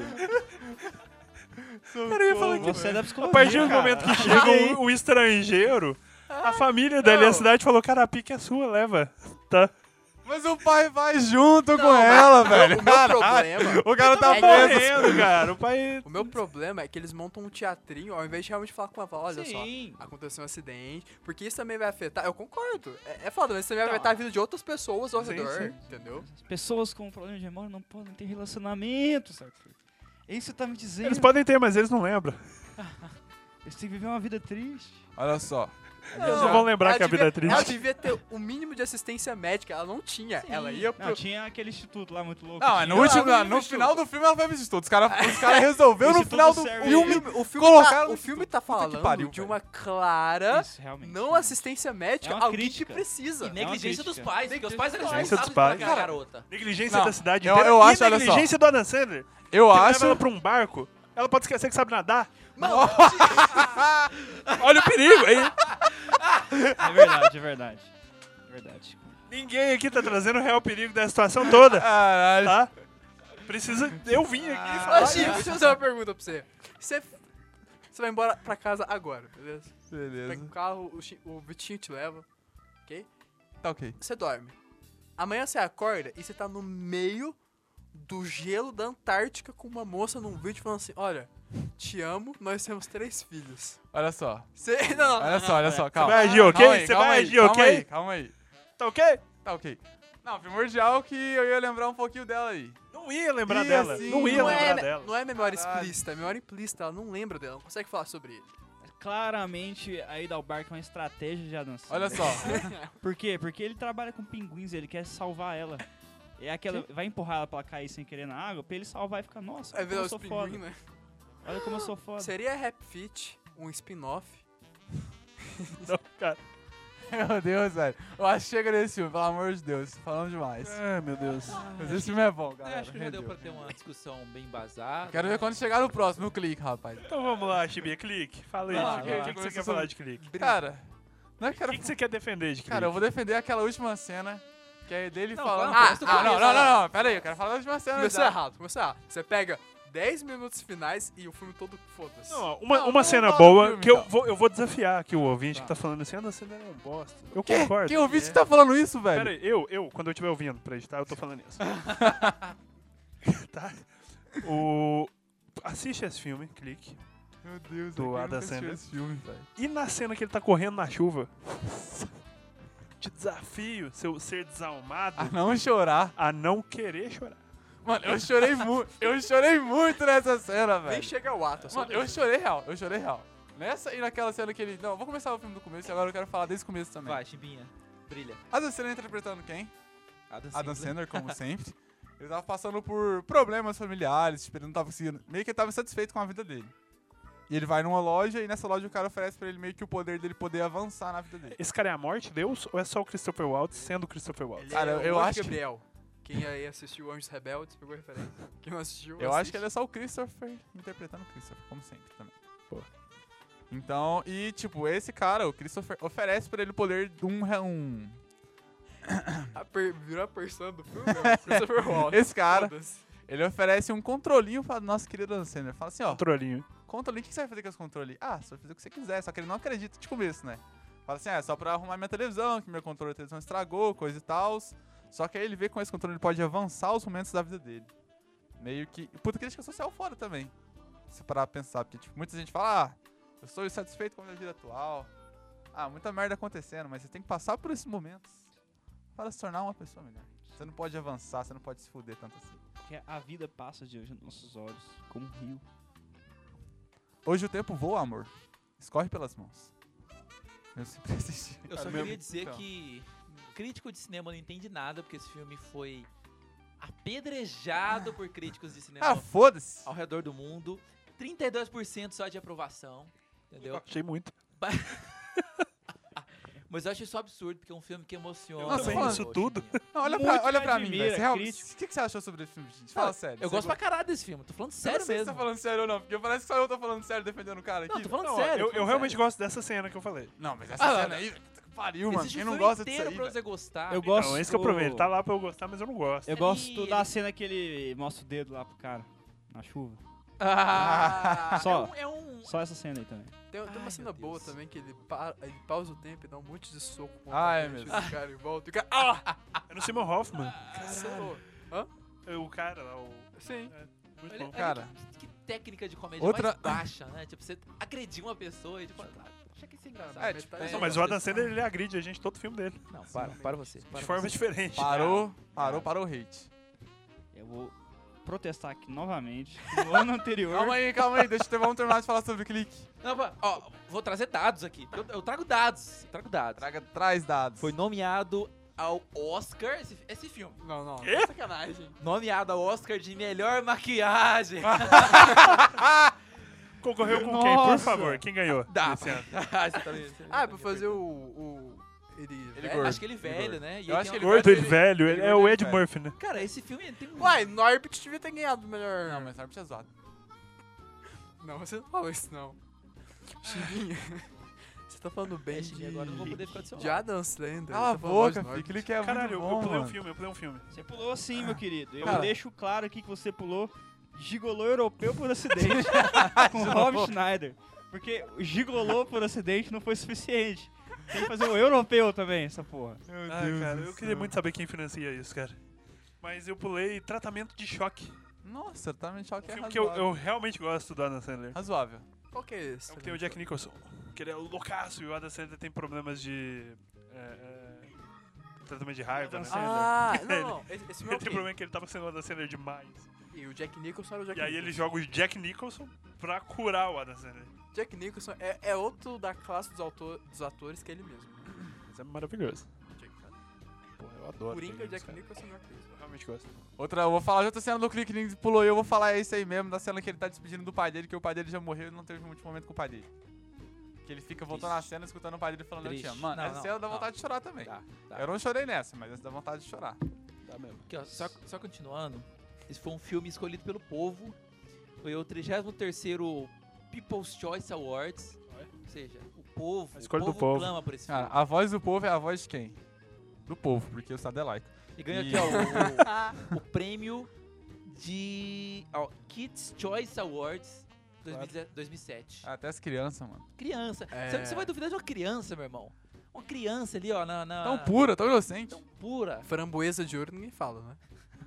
Cara, eu ia falar que Você é da a psicologia, partir do cara. momento que chega um, um estrangeiro, a família dela e a cidade falou: cara, a pique é sua, leva. Tá? Mas o pai vai junto com mas ela, velho. O meu problema... O cara tá É que- preso. Morrendo, cara. O pai. O meu problema é que eles montam um teatrinho ao invés de realmente falar com ela. Falar, olha sim. só, aconteceu um acidente. Porque isso também vai afetar. Eu concordo. É, é foda, mas isso também vai Não. afetar a vida de outras pessoas ao Sim, redor. sim. Entendeu? As pessoas com problema de memória não podem ter relacionamento, Arthur. É isso que você tá me dizendo. Eles podem ter, mas eles não lembram. Eles têm que viver uma vida triste. Olha só. Eles não vão lembrar Ela que a vida devia- é triste. Ela devia ter o mínimo de assistência médica. Ela não tinha. Ela ia pro... Não, tinha aquele instituto lá muito louco. Não, tinha- no, último, ela no não final do filme ela foi assistir tudo. Os caras os cara resolveu no Isso final tudo do serve. filme. O filme, o filme, Colocaram tá, o no filme instituto. tá Puta que falando pariu, de velho. uma clara Isso, realmente. não assistência médica, É uma alguém crítica. que precisa. E negligência dos crítica. pais, porque os pais eram Negligência dos responsáveis pela pais. garota. Negligência Não, da cidade eu- inteira. eu e acho, olha só. negligência do Adam Sandler. Eu Que leva acho. ela pra um barco. Ela pode esquecer que sabe nadar. Olha o perigo aí. É verdade, é verdade. É verdade. Ninguém aqui tá trazendo o real perigo da situação toda. Caralho. Tá? Precisa. Eu vim aqui falar. Ô, Chico, deixa eu fazer uma pergunta pra você. Você, você vai embora pra casa agora, beleza? Pega Beleza. o carro, o, Chi- o Vitinho te leva, ok? Tá ok. Você dorme. Amanhã você acorda e você tá no meio do gelo da Antártica com uma moça num vídeo falando assim, olha, te amo, nós temos três filhos. Olha só. Você, não, Olha só, olha só. Calma. vai agir ok? Calma aí, Você calma vai aí, agir calma ok? Aí, calma aí. Tá ok? Tá ok. Não, primordial que eu ia lembrar um pouquinho dela aí. Não ia lembrar Ia dela. sim. Não ia não, lembrar é, dela. não é memória Caralho. explícita, é memória implícita, ela não lembra dela, não consegue falar sobre ele. Claramente, a ida ao barco é uma estratégia de Adam Sandler. Olha só. Por quê? Porque ele trabalha com pinguins, ele quer salvar ela. É aquela, vai empurrar ela pra ela cair sem querer na água, pra ele salvar e ficar, nossa, Vai olha como virar eu os sou foda. pinguins, né? Olha como eu sou foda. Seria Rap Fit um spin-off? Não, cara. Meu Deus, velho. Eu acho que chega nesse filme, pelo amor de Deus. Falando demais. Ai, meu Deus. Mas esse filme é bom, Eu galera. acho que já deu Rendeu. pra ter uma discussão bem embasada. Quero ver quando chegar no próximo, no clique, rapaz. Então vamos lá, Chibia, clique. Fala aí. Vai lá, o que, vai que lá. que você quer falar de clique? Cara, não é que O quero... que, que você quer defender de clique? Cara, eu vou defender aquela última cena, que é dele Não, falando... fala, Ah, começa do ah, Ah, não, começo, não, vai lá. não, não, pera aí, eu quero falar da última cena. Começou já. errado, começou errado. Você pega dez minutos finais e o filme todo foda-se. Não, ó, uma, Não, uma vamos cena falar do boa filme, que eu então. vou, eu vou desafiar aqui o ouvinte Tá. que tá falando assim, anda cena é um bosta. Eu Quê? concordo. Quem ouvinte que tá falando isso, velho? Pera aí, eu, eu, quando eu estiver ouvindo pra editar, eu tô falando isso. tá? O... Assiste esse filme, clique. Meu Deus, Do eu nunca Adam assisti Sandler. esse filme, velho. E na cena que ele tá correndo na chuva, te desafio, seu ser desalmado, A não chorar. a não querer chorar. Mano, eu chorei muito. Eu chorei muito nessa cena, Nem velho. chega ao ato, é só Mano, eu chorei real. Eu chorei real. Nessa e naquela cena que ele... Não, vou começar o filme do começo e agora eu quero falar desde o começo também. Vai, Chibinha, brilha. Adam Sandler interpretando quem? Adam Adam Sandler. Sandler, como sempre. Ele tava passando por problemas familiares, tipo, ele não tava conseguindo... Meio que ele tava insatisfeito com a vida dele. E ele vai numa loja e nessa loja o cara oferece pra ele meio que o poder dele poder avançar na vida dele. Esse cara é a morte de Deus ou é só o Christopher Waltz sendo o Christopher Waltz? Ele Cara, é o eu Anjo acho que- Gabriel. Quem aí assistiu Anjos Rebeldes pegou a referência. Quem não assistiu, Eu acho assiste. que ele é só o Christopher interpretando o Christopher, como sempre também. Pô. Então, e tipo, esse cara, o Christopher, oferece pra ele o poder de um... re- um A per... Virou a persona do filme, né? Christopher Waltz. esse cara, Foda-se. ele oferece um controlinho pra nossa querida Adam Sandler. Fala assim, ó, Controlinho. controlinho, o que você vai fazer com esse controle? Ah, você vai fazer o que você quiser, só que ele não acredita de começo, né? Fala assim, ah, é só pra arrumar minha televisão, que meu controle da televisão estragou, coisa e tal. Só que aí ele vê que com esse controle ele pode avançar os momentos da vida dele. Meio que... Puta crítica social fora também. Se parar pra pensar. Porque, tipo, muita gente fala, ah, eu estou insatisfeito com a minha vida atual. Ah, muita merda acontecendo, mas você tem que passar por esses momentos para se tornar uma pessoa melhor. Você não pode avançar, você não pode se fuder tanto assim. Porque a vida passa diante dos nossos olhos, como um rio. Hoje o tempo voa, amor. Escorre pelas mãos. Eu sempre assisti. Eu só Cara, queria meu- dizer então. que crítico de cinema não entende nada, porque esse filme foi apedrejado por críticos de cinema Ah, foda-se. ao redor do mundo. trinta e dois por cento só de aprovação, entendeu? Achei muito. Mas eu acho isso absurdo, porque é um filme que emociona. Eu também, o isso tudo. Chiquinho. Não, olha Muito pra, olha me pra mim, admira, velho. Você real- crítico. O que, que você achou sobre esse filme, gente? Fala Ah, sério. Eu Você gosto pra go- caralho desse filme, tô falando Eu sério não sei se mesmo. você tá falando sério ou não, porque parece que só eu tô falando sério defendendo o cara aqui. Não, tô falando Não, sério. eu, tô eu falando realmente sério. gosto dessa cena que eu falei. Não, mas essa Ah, cena aí, velho, puta que pariu, mano. Existe Quem um não filme gosta disso inteiro aí, pra velho? você gostar. Eu gosto. Então, é isso que eu prometo. Tá lá pra eu gostar, mas eu não gosto. Eu Ali, gosto da ele- cena que ele mostra o dedo lá pro cara, na chuva. Ah, Só. É um... É um Só essa cena aí também. Tem, tem Ai, uma cena meu boa Deus. também que ele, pa, ele pausa o tempo e dá um monte de soco. com Ah, a é frente mesmo. do cara e volta. E o cara, ah! É no Simon Hoffman. Caralho. É o cara lá, o... Sim. É, muito Olha- bom. olha Cara. Que, que técnica de comédia Outra- mais baixa, né? Tipo, você agredir uma pessoa e tipo, ah, acha que isso é engraçado. É, É, tipo, tipo, Não, mas o Adam Sandler, ele agride a gente todo filme dele. Não, para, para você. Para De forma você. diferente. Parou, parou, parou o hate. Eu vou protestar aqui novamente. No ano anterior. Calma aí, calma aí, deixa eu ter, vamos terminar de falar sobre o clique. Não, pa- ó, vou trazer dados aqui. Eu, eu trago dados. Eu trago dados. Traga, traz dados. Foi nomeado ao Oscar esse, esse filme. Não, não. Quê? É sacanagem. Nomeado ao Oscar de melhor maquiagem. Concorreu com quem, por Nossa. favor? Quem ganhou? Dá. esse ano? Ah, você tá vendo? Ah, é pra fazer o... o ele... Ele velho? gordo. Acho que ele velho, né? E Eu ele acho tem que uma- ele Gordo e ele- velho, ele ele é o gordo e Ed velho. Murphy, né? Cara, esse filme tem um... Uai, Norbit devia ter ganhado o melhor... Não, mas não é zoado. Não, você não falou isso, não. Chiquinho. Você tá falando bem É, de... Chiquinho, agora eu não vou poder ficar do seu de lado. Adam Slender. Cala a tá falando mal de boca, Norbit. filho, clique é Caralho, muito eu, bom, eu pulei um mano. filme, eu pulei um filme. Você pulou sim, meu querido. Eu Cara. deixo claro aqui que você pulou gigolô europeu por acidente com Rob Schneider. Porque o gigolô por acidente não foi suficiente. Tem que fazer o europeu também, essa porra. Meu Ai, Deus cara, do eu céu. queria muito saber quem financia isso, cara. Mas eu pulei Tratamento de Choque. Nossa, tá me choque Um é filme que eu, razoável. eu realmente gosto do Adam Sandler. Razoável. Qual que é esse? É o que tem o Jack Nicholson. Que ele é loucaço e o Adam Sandler tem problemas de... É, é, tratamento de raiva, né? Ah, não, não. Esse, esse Ele filme tem é o quê? problema que ele tava sendo o Adam Sandler demais. E o Jack Nicholson era o Jack E aí ele Nicholson. joga o Jack Nicholson pra curar o Adam Sandler. Jack Nicholson é, é outro da classe dos, autor, dos atores que é ele mesmo. Isso é maravilhoso. Jack, cara. Porra, eu adoro. Coringa, aquele Jack cara. Nicholson não é isso. Eu realmente gosto. Outra, eu vou falar de outra cena do clique, ninguém pulou eu, vou falar é isso aí mesmo, da cena que ele tá despedindo do pai dele, que o pai dele já morreu e não teve muito momento com o pai dele. Que ele fica voltando na cena, escutando o pai dele falando eu te Triste. amo. Mano, Não, essa não, cena dá não. vontade de chorar também. Tá, tá. Eu não chorei nessa, mas essa dá vontade de chorar. Tá mesmo. Aqui, ó, só, só continuando, esse foi um filme escolhido pelo povo. Foi o trigésimo terceiro People's Choice Awards. Ou seja, o povo, A o escolha do povo povo. clama por esse Cara, filme. a voz do povo é a voz de quem? Do povo, porque o Estado é laico. E ganhou e- aqui, ó, o, o prêmio de ó, Kids Choice Awards dois mil e dezessete dois mil e sete. Até as crianças, mano. Criança. É. Você, você vai duvidar de uma criança, meu irmão? Uma criança ali, ó, na... na Tão pura, tão inocente. tão pura. Framboesa de ouro ninguém fala, né?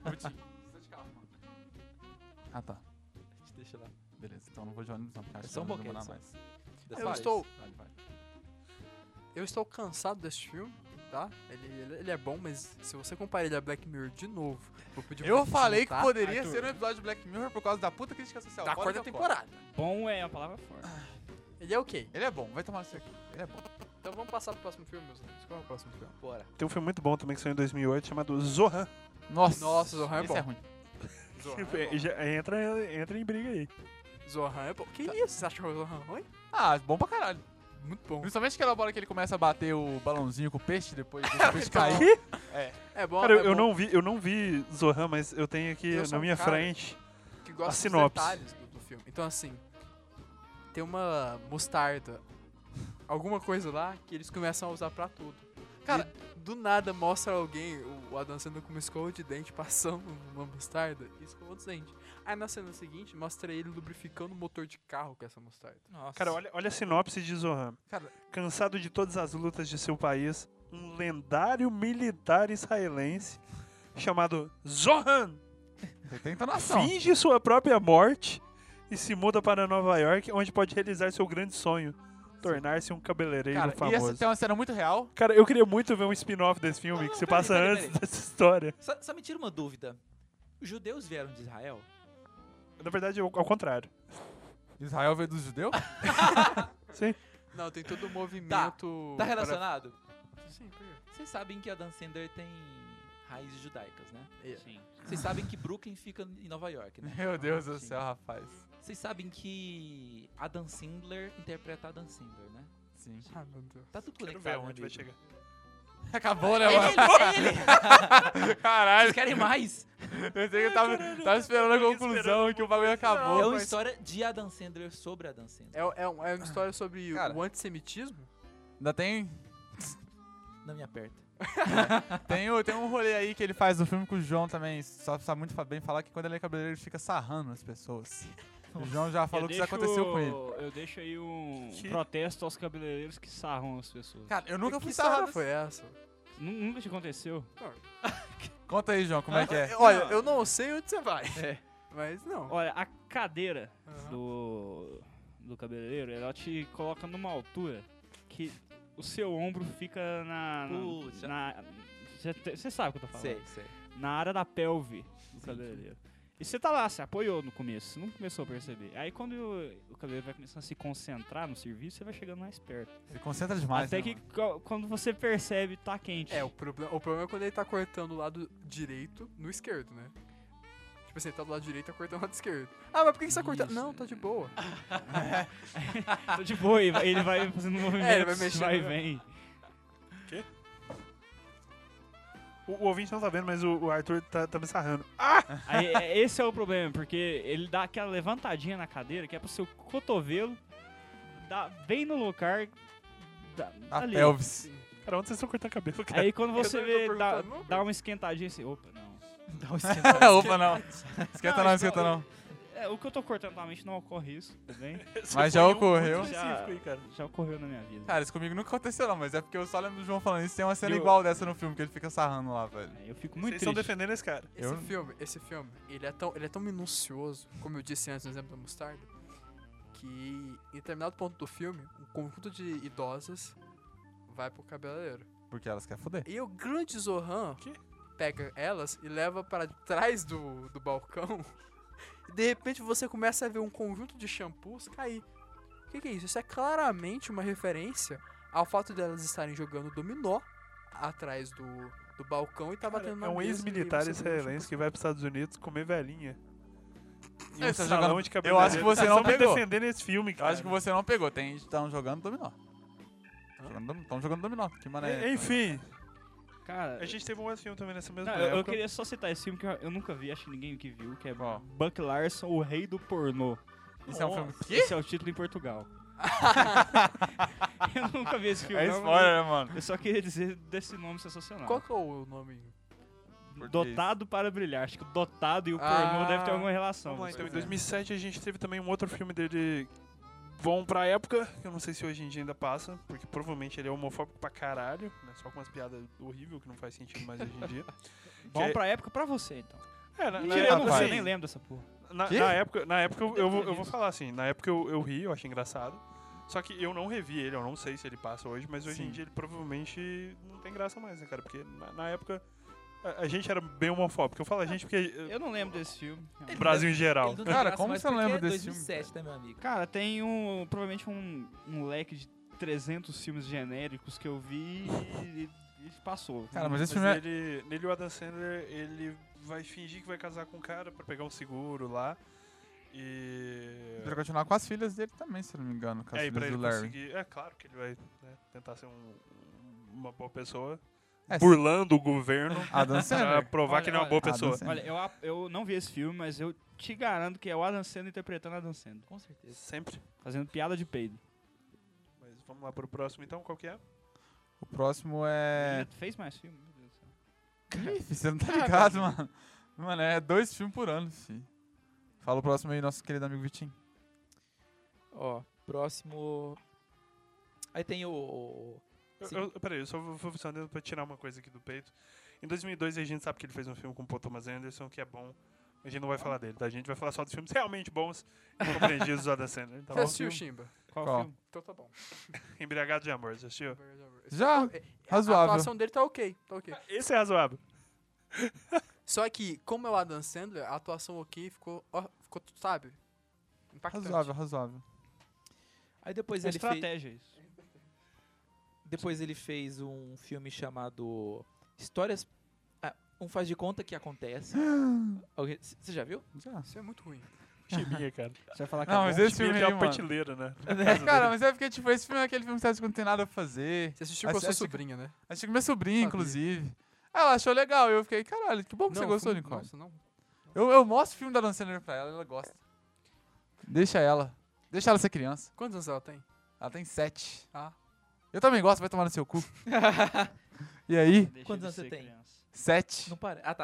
Ah, tá. Deixa lá. Beleza, então não vou de ônibus não, porque acho É que só um vai pouquinho, demorar só. mais. Eu Vai. estou, Vai, vai. eu estou cansado desse filme, tá? Ele, ele, ele é bom, mas se você comparar ele a Black Mirror de novo, vou pedir pra Eu gente falei que voltar. poderia Arthur. ser um episódio de Black Mirror por causa da puta crítica social. Da Fora quarta que eu temporada. Bom é a palavra forte. Ele é ok. Ele é bom, vai tomar no seu aqui. Ele é bom. Então vamos passar pro próximo filme, meus amigos. Qual é o próximo filme? Bora. Tem um filme muito bom também que saiu em dois mil e oito chamado Zohan. Nossa, Nossa, Zohan é esse bom. é ruim. Zohan é bom. Já entra, entra em briga aí. Zohan é bom. Que isso? Você acha que o Zohan é ruim? Ah, bom pra caralho. Muito bom. Principalmente aquela bola que ele começa a bater o balãozinho com o peixe, depois deixa o peixe cair. Que? É. É bom, Cara, é eu, eu bom. não vi, eu não vi Zohan, mas eu tenho aqui Eu sou na um minha cara frente. que a gosta dos sinopse. detalhes do, do filme. Então, assim, tem uma mostarda, alguma coisa lá que eles começam a usar pra tudo. Cara- E do nada mostra alguém, o Adam Sandler com uma escova de dente passando uma mostarda e escovando os dentes. Aí na cena seguinte mostra ele lubrificando o motor de carro com essa mostarda. Nossa. Cara, olha, olha a sinopse de Zohan. Cara- Cansado de todas as lutas de seu país, um lendário militar israelense chamado Zohan Você tem entonação. finge sua própria morte e se muda para Nova York, onde pode realizar seu grande sonho, tornar-se um cabeleireiro Cara, e famoso. essa tem uma cena muito real. Cara, eu queria muito ver um spin-off desse filme Não, que não, se peraí, passa peraí, antes peraí. dessa história. Só, só me tira uma dúvida. Os judeus vieram de Israel? Na verdade, ao ao contrário. Israel veio dos judeus? Sim. Não, tem todo o movimento... Tá para- relacionado? Sim, por quê? Vocês sabem que a Dan Sandler tem raízes judaicas, né? É. Sim. Vocês sabem que Brooklyn fica em Nova York, né? Meu Deus do Sim. céu, rapaz. Vocês sabem que a Dan Sandler interpreta a Dan Sandler, né? Sim. Ah, meu Deus. Tá tudo Quero conectado. ver né, onde vai Vitor? chegar. Acabou, né, É mano? ele, é ele! Caralho. Vocês querem mais? Eu sei que eu tava, tava esperando a conclusão que o bagulho acabou. é uma mas- história de Adam Sandler sobre Adam Sandler. É, é, um- é uma história sobre Cara. o antissemitismo? Ainda tem, Não me aperta. tem, o- tem um rolê aí que ele faz no filme com o João também. Só sabe muito fa- bem falar que quando ele é cabeleireiro ele fica sarrando as pessoas. O João já falou Eu que isso deixo- aconteceu com ele. Eu deixo aí um Que? protesto aos cabeleireiros que sarram as pessoas. Cara, eu nunca Que fui história sarrado. foi essa? Nu- Nunca te aconteceu? Conta aí, João, como é que é? Olha, eu não sei onde você vai. É. Mas não. Olha, a cadeira Aham. do, do cabeleireiro, ela te coloca numa altura que o seu ombro fica na... Puxa. Você sabe o que eu tô falando. Sei, sei. Na área da pelve do Sim, cabeleireiro. E você tá lá, você apoiou no começo, você não começou a perceber. Aí quando o, o cabeleireiro vai começando a se concentrar no serviço, você vai chegando mais perto. Ele concentra demais. Até né, que mano? co- quando você percebe, tá quente. É, o problema, o problema é quando ele tá cortando o lado direito no esquerdo, né? Tipo assim, ele tá do lado direito e tá cortando o lado esquerdo. Ah, mas por que que você tá cortando? Isso. Não, tá de boa. Tô de boa, ele vai, ele vai fazendo movimentos, É, ele vai mexendo, vai e né? vem. O, o ouvinte não tá vendo, mas o, o Arthur tá, tá me sarrando. Aí, é- esse é o problema, porque ele dá aquela levantadinha na cadeira, que é pro seu cotovelo dar bem no lugar da, A ali. pelvis. Cara, onde vocês estão cortando cabelo, cara? Aí quando você Eu tô vê, dá, perguntando, não, dá uma esquentadinha assim, opa, não. Dá um esquentado. Opa, não. Esquenta não, esquenta não. É, o que eu tô cortando atualmente não ocorre isso, tudo bem? Você Mas foi já em um ocorreu. muito específico aí, cara. Já ocorreu na minha vida. Cara, isso comigo nunca aconteceu não, mas é porque eu só lembro do João falando isso. Tem uma cena Eu- igual dessa no filme, que ele fica sarrando lá, velho. É, eu fico muito Vocês estão triste. defendendo esse cara. Esse Eu- filme, esse filme, ele é, tão, ele é tão minucioso, como eu disse antes no exemplo da mostarda, que em determinado ponto do filme, um conjunto de idosas vai pro cabeleireiro. Porque elas querem foder. E o grande Zohan Que? pega elas e leva para trás do, do balcão. E de repente você começa a ver um conjunto de shampoos cair. O que, que é isso? Isso é claramente uma referência ao fato delas estarem jogando dominó atrás do, do balcão e tá Cara, batendo na é um mesa. ex-militar e você vê o israelense que vai pros Estados Unidos comer velhinha. Em É, um tá salão jogando- de eu cabeleireiro. acho que você Vocês não tão me pegou. defendendo esse filme, Eu cara. acho que você não pegou, tem estão jogando dominó. Estão jogando dominó. Que mané. E- Enfim, Cara, a gente teve um outro filme também nessa mesma não, eu, eu época. queria só citar esse filme que eu, eu nunca vi, acho que ninguém que viu, que é Qual? Buck Larson, o rei do pornô. Isso é um filme. Esse é o título em Portugal. Eu nunca vi esse filme. É não, spoiler, né, mano? Eu só queria dizer desse nome sensacional. Qual que é o nome? Dotado para brilhar. Acho que o dotado e o Ah, pornô devem ter alguma relação. Vamos lá, não então, em sei. dois mil e sete a gente teve também um outro filme dele bom pra época, que eu não sei se hoje em dia ainda passa, porque provavelmente ele é homofóbico pra caralho, né? Só com umas piadas horríveis que não faz sentido mais hoje em dia. Bom que- pra época pra você, então. É, na, na Mentira, eu não época, sei, assim, nem lembro dessa porra. na, Quê? na época, na época eu, eu, vou, eu vou falar assim, na época eu, eu ri, eu achei engraçado. Só que eu não revi ele, eu não sei se ele passa hoje, mas hoje em Sim. dia ele provavelmente não tem graça mais, né, cara? Porque na, na época a, a gente era bem homofóbico. Eu falo a gente porque eh, Eu não lembro desse filme. o Brasil em geral. Ele não tem Cara, graça como mais você não porque lembra é desse dois mil e sete, né, meu amigo? Cara, tem um, provavelmente um, um leque de trezentos filmes genéricos que eu vi e, e passou. Cara, mas esse Mas filme é. ele, nele o Adam Sandler, ele vai fingir que vai casar com um cara pra pegar um seguro lá. E... Ele vai continuar com as filhas dele também, se eu não me engano. Com as É, e pra filhas ele do Larry. conseguir... É claro que ele vai né, tentar ser um- uma boa pessoa, É, burlando o governo Adam pra Sandler. provar Olha, que ele é uma olha, boa Adam pessoa. Sandler. Olha, eu, ap- eu não vi esse filme, mas eu te garanto que é o Adam Sandler interpretando Adam Sandler. Com certeza. Sempre. Fazendo piada de peido. Mas vamos lá pro próximo então, qual que é? O próximo é. Ele fez mais filme, meu Deus do céu. Ih, filho, você não tá ligado, mano. Mano, é dois filmes por ano, filho. Fala o próximo aí, nosso querido amigo Vitinho. Ó, próximo. Aí tem o, o Eu, Sim. eu, peraí, eu só vou, vou só pra tirar uma coisa aqui do peito. Em dois mil e dois a gente sabe que ele fez um filme com o Paul Thomas Anderson, que é bom. A gente não vai falar dele, tá? A gente vai falar só dos filmes realmente bons e compreendidos do Adam Sandler. Tá Você bom? assistiu, Chimba? Qual, Qual? filme? Então tá bom. Embriagado de Amor, você assistiu? Já, É, razoável. A atuação dele tá ok, tá ok. Esse é razoável. Só que, como é o Adam Sandler, a atuação ok ficou, ó, ficou, sabe, impactante. Razoável, razoável. Aí depois É ele fez, estratégia isso. depois ele fez um filme chamado Histórias... Ah, um faz de conta que acontece. Alguém- c- Você já viu? Já. Isso é muito ruim. Chiminha, cara. Você vai falar que Não, é mas bom? esse Chiminha filme tem aí, uma mano. prateleira, né? Cara, mas é porque, tipo, esse filme é aquele filme que você acha que não tem nada pra fazer. Você assistiu com a sua Assi- sobrinha, né? Assisti com minha sobrinha, Sabia. inclusive. Ela achou legal, eu fiquei, caralho, que bom que você Não, gostou, filme- Nicole. Nossa, não. Eu, eu mostro o filme da Dan Sandler pra ela, ela gosta. Deixa ela. Deixa ela ser criança. Quantos anos ela tem? Ela tem sete. Ah. Eu também gosto, vai tomar no seu cu. E aí? Deixa Quantos de anos ser você tem? criança. Sete. Não parece. Ah, tá.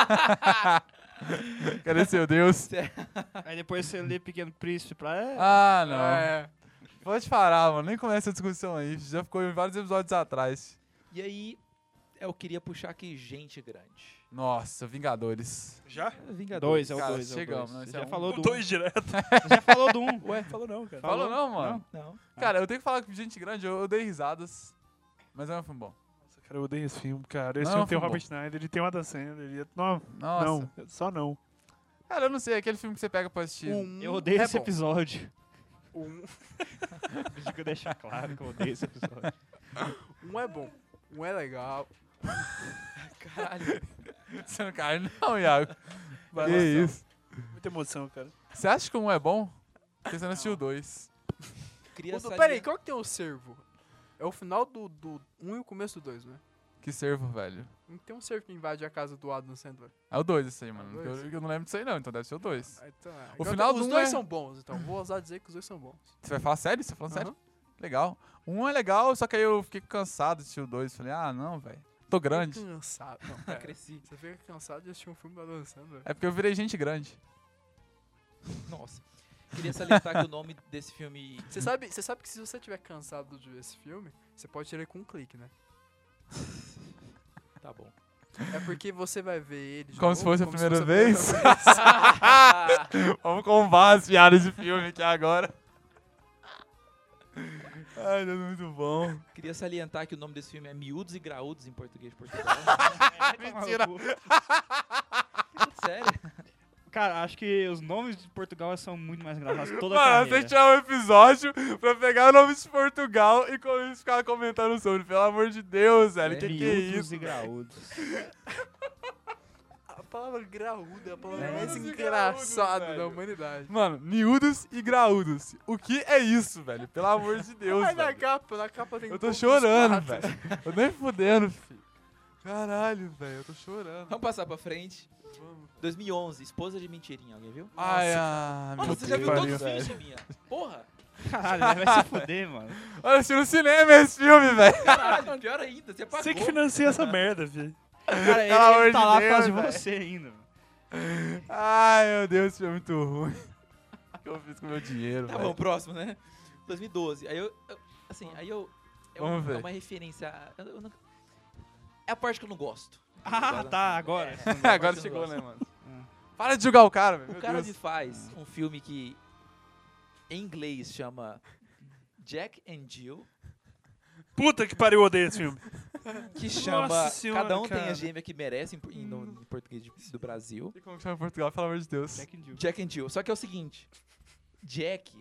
Cadê seu Deus? Aí depois você lê Pequeno Príncipe pra... É, Ah, não. É. Pode parar, mano. Nem começa a discussão aí. Já ficou em vários episódios atrás. E aí, eu queria puxar aqui Gente Grande. Nossa, Vingadores. Já? Vingadores. dois, é o Cara, dois. chegamos, é o né? dois. Esse Você é já um. falou do um. Dois direto. Você já falou do um. Ué, falou não, cara. Falou não, mano? Não. Cara, eu tenho que falar que Gente Grande, eu, eu dei risadas. Mas é um filme bom. Nossa, cara, eu odeio esse filme, cara. Esse Não, filme tem o foi Robert Schneider, ele tem o Adam Sandler. Ele é... Não, Nossa. não, só não. Cara, eu não sei, é aquele filme que você pega pra assistir. Um Eu odeio é esse bom. episódio. Um, Deixa eu deixar claro que eu odeio esse episódio. um é bom. Um é legal. Caralho. Você não cai, não, Iago. Vai Que lá, isso? Muita emoção, cara. Você acha que um é bom? Porque você não assistiu o dois. Queria O do- saber- Peraí, qual que tem o servo? É o final do, do um e o começo do dois, né? Que servo, velho. Não tem um servo que invade a casa do Adam Sandler. É o dois isso aí, mano. É o Eu, dois? eu não lembro disso aí não, então deve ser o dois. Ah, então, é. O Agora, final os do um dois é- são bons, então. Vou ousar dizer que os dois são bons. Você vai falar sério? Você tá falando sério? Aham. Legal. Um é legal, só que aí eu fiquei cansado de assistir o dois. Falei, ah, não, velho. Tô grande. Cansado. Não, pera. Cresci. Você fica cansado de assistir um filme do Adam Sandler. É porque eu virei gente grande. Nossa. Queria salientar que o nome desse filme... Você sabe, você sabe que se você estiver cansado de ver esse filme, você pode tirar ele com um clique, né? Tá bom. É porque você vai ver ele de Como novo, se fosse a como primeira fosse vez? vez. Vamos combar as piadas de filme aqui agora. Ai, Deus, muito bom. Queria salientar que o nome desse filme é Miúdos e Graúdos em português de Portugal. Mentira. Sério? Cara, acho que os nomes de Portugal são muito mais engraçados que toda a Mano, carreira. você tirar um episódio pra pegar o nome de Portugal e co- e ficar comentando sobre. Pelo amor de Deus, velho. É, Que que é Miúdos isso? e graúdos. A palavra graúda é a palavra É. mais Miúdos e engraçada graúdos, da velho. humanidade. Mano, miúdos e graúdos. O que é isso, velho? Pelo amor de Deus, Mas na velho. capa, na capa tem Eu tô todos os chorando, quatro. velho. Eu nem fudendo, filho. Caralho, velho. Eu tô chorando. Vamos passar pra frente. dois mil e onze, Esposa de Mentirinha. Alguém viu? Ai, ah, Mano, meu você já Deus. viu todos os Pariu. filmes de minha? Porra! Caralho, vai se fuder, mano. Olha, assisti no cinema esse filme, velho. Caralho, pior ainda, você pagou. Você que financia essa merda, filho. Cara, ele, Pelo amor ele tá de lá por Deus, causa de velho. você ainda. mano. Ai, meu Deus, esse filme é muito ruim. O que eu fiz com o meu dinheiro, Tá velho? bom, próximo, né? dois mil e doze. Aí eu, eu- assim, aí eu... É Vamos uma, ver. é uma referência... a- eu não- é a parte que eu não gosto. Ah, tá, agora. É, Agora eu chegou, gosto. né, mano? Para de julgar o cara, velho. O Meu cara Deus. me faz um filme que em inglês chama Jack and Jill, Puta que pariu, eu odeio esse filme. que chama Nossa senhora, Cada um tem cara. a gêmea que merece em, por- em- no, em português de- do Brasil. E como que chama em Portugal, pelo amor de Deus? Jack and Jill. Jack and Jill. Só que é o seguinte, Jack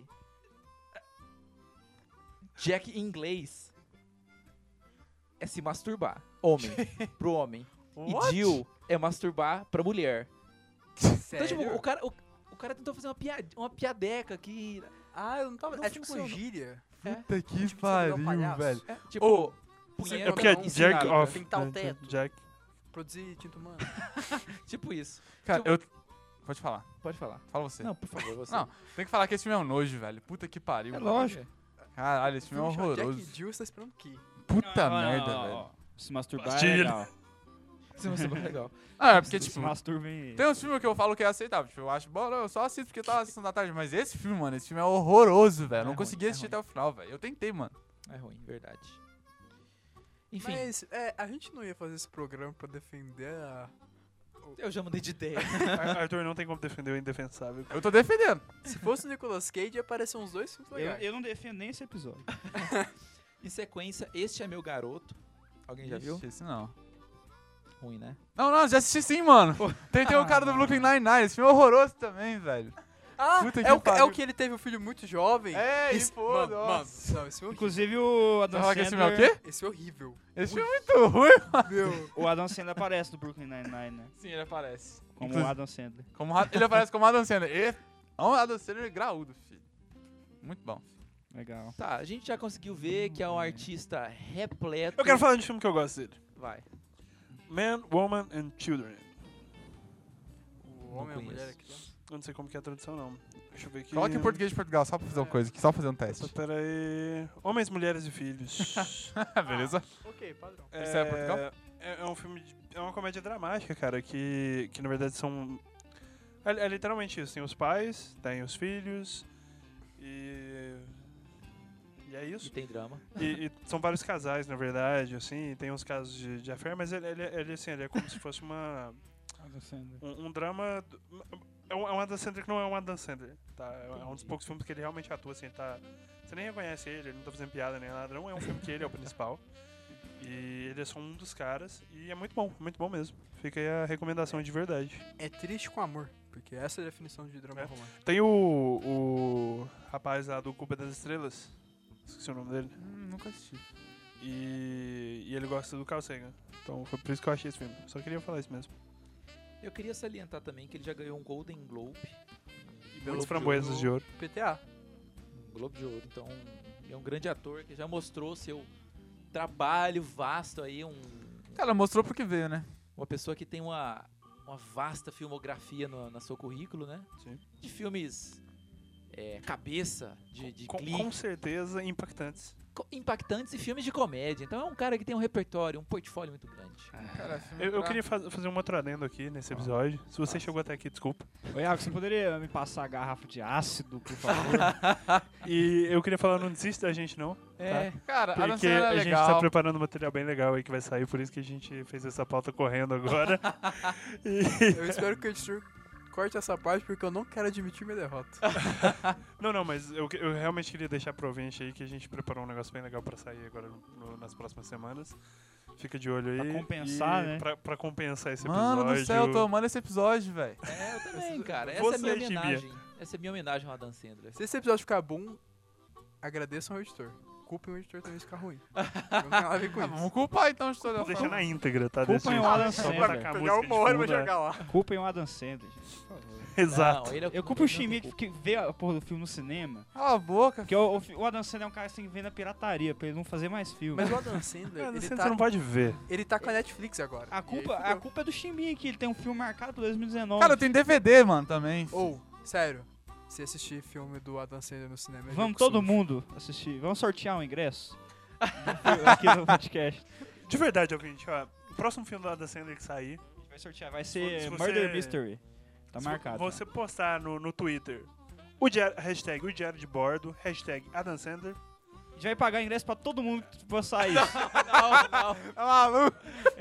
Jack em inglês é se masturbar, homem, pro homem. What? E Jill é masturbar pra mulher. Sério? Então, tipo, o cara, o, o cara tentou fazer uma, piad, uma piadeca aqui. Ah, eu não tava... Não é tipo uma funcionou. gíria. Puta que Tipo, você virar um pariu, palhaço. velho. É, tipo, Ô, punheta É porque é não, Jack ensinada. off. Pintar o né? teto. Jack. Produzir tinta humana. Tipo isso. Cara, Tipo- eu... Pode falar. Pode falar. Fala você. Não, por favor, você. Não, tem que falar que esse filme é um nojo, velho. Puta que pariu. é mano. lógico. Caralho, esse filme é Filme chamado horroroso. Jack e Jill, você tá esperando o quê? Puta Não, não, merda, não, velho. ó, Se masturbar Bastilha. é legal. Isso é super legal. Ah, é porque, Se tipo, masturbem... tem uns filmes que eu falo que é aceitável. Tipo, eu acho bom, eu só assisto porque tá assistindo da tarde. Mas esse filme, mano, esse filme é horroroso, velho. É Não ruim, consegui é assistir ruim. até o final, velho. Eu tentei, mano. É ruim, verdade. Enfim, Mas é, a gente não ia fazer esse programa pra defender a... eu já mudei de ideia. Ar- Arthur não tem como defender o indefensável. Eu tô defendendo. Se fosse o Nicolas Cage, ia aparecer uns dois filmes Eu, legais. eu não defendo nem esse episódio. Em sequência, Este é Meu Garoto. Alguém já viu? Ixi, esse não. Ruim, né? Não, não, já assisti sim, mano. Tem, tem o cara do Brooklyn Nine-Nine. Esse filme é horroroso também, velho. Ah, Puta é que o, é pariu. o que ele teve um filho muito jovem. É, e Esse- pô, mano, mano, nossa. não, esse filme é horrível. Inclusive o Você Adam fala que esse filme é o Sandler... quê? Esse é horrível. Esse filme é muito ruim, mano. Meu. O Adam Sandler aparece no Brooklyn Nine-Nine, né? Sim, ele aparece. Como Inclusive- o Adam Sandler. Como, Ra- ele aparece como Adam Sandler. E, é um Adam Sandler graúdo, filho. Muito bom. Legal. Tá, a gente já conseguiu ver que é um artista repleto. Eu quero falar de um filme que eu gosto dele. Vai. Man, Woman and Children. O homem e a conheço. mulher aqui. Eu não sei como que é a tradução, não. Deixa eu ver aqui. Coloca em português de Portugal, só pra fazer uma coisa aqui, só fazer um teste. Pera aí. Homens, Mulheres e Filhos. Beleza? Ok, padrão. Isso é Portugal? É, é um filme, de- é uma comédia dramática, cara, que, que na verdade são... É, é literalmente isso, tem os pais, tem os filhos, e... E é E isso. tem drama. E, e são vários casais, na verdade, assim, e tem uns casos de, de affair, mas ele, ele, ele, assim, ele é como se fosse uma... Adam Sandler. Um, um drama... do- É um, é um Adam Sandler que não é um Adam Sandler, tá? É é um dos poucos filmes que ele realmente atua, assim, ele tá... Você nem reconhece ele, ele não tá fazendo piada nem nada, não é um filme que ele é o principal. E ele é só um dos caras, e é muito bom, muito bom mesmo. Fica aí a recomendação de verdade. É triste com amor, porque essa é a definição de drama É. romântico. Tem o, o rapaz lá do Culpa das Estrelas, esqueci o nome dele, Hum, nunca assisti. e, e ele gosta do Carl Sagan. Então foi por isso que eu achei esse filme, só queria falar isso mesmo. Eu queria salientar também que ele já ganhou um Golden Globe. E muitas framboesas de ouro. P T A. Um Globo de Ouro. Então, ele é um grande ator que já mostrou seu trabalho vasto aí. Um, Cara, mostrou porque veio, né? uma pessoa que tem uma, uma vasta filmografia no, no seu currículo, né? Sim. De filmes é, cabeça, de, de Com, clique, com certeza impactantes. co- impactantes e filmes de comédia. Então é um cara que tem um repertório, um portfólio muito grande. Cara, filme Eu, eu pra- queria faz- fazer um outro adendo aqui nesse episódio. Se você chegou até aqui, desculpa. Ô, Iago, você poderia me passar a garrafa de ácido, por favor? E eu queria falar, não desista da gente não. É, Cara, Adam Porque Sandler é a gente legal. tá preparando um material bem legal aí que vai sair, por isso que a gente fez essa pauta correndo agora. E- Eu espero que o editor corte essa parte, porque eu não quero admitir minha derrota. Não, não, mas eu, eu realmente queria deixar pro ouvinte aí que a gente preparou um negócio bem legal pra sair agora no- nas próximas semanas. Fica de olho aí. Pra compensar, e né? Pra, pra compensar esse episódio. Mano do céu, eu tô amando esse episódio, velho. é, eu também, cara. Essa Você, é a minha Timbia. homenagem. Essa é a minha homenagem ao Adam Sandler. Se esse episódio ficar bom, agradeçam ao editor. Culpem o editor também se ficar ruim. Não tem nada a ver com Ah, isso. vamos culpar então, história. Vou deixar na íntegra, tá? Culpa Desse- em o Adam só pra Sandler. tacar a Pegar música uma hora e de vou fundo, jogar lá. Culpem o Adam Sandler, gente. Por favor. Exato. Não, ele é o Eu que culpo o não Chimia culpa. que vê a porra do filme no cinema. Cala a boca. Porque o, o fi- o Adam Sandler é um cara que tem que ver na pirataria, pra ele não fazer mais filme. Mas o Adam Sandler, Não, ele, você tá, não pode ver. ele tá com a Netflix agora. A E aí culpa, a fudeu. culpa é do Chimia, que ele tem um filme marcado pra dois mil e dezenove. Cara, tem D V D, mano, também. Ou, sério, se assistir filme do Adam Sandler no cinema... eu Vamos fico todo sujo. mundo assistir. Vamos sortear um ingresso aqui no podcast. De verdade, ouvinte, ó. O próximo filme do Adam Sandler que sair, A gente vai sortear. Vai ser Se você- Murder Mystery. Tá se marcado. você postar no, no Twitter o diário, hashtag o diário de bordo, hashtag Adam Sandler, A gente vai pagar ingresso pra todo mundo que postar isso. Não, não. Tá maluco?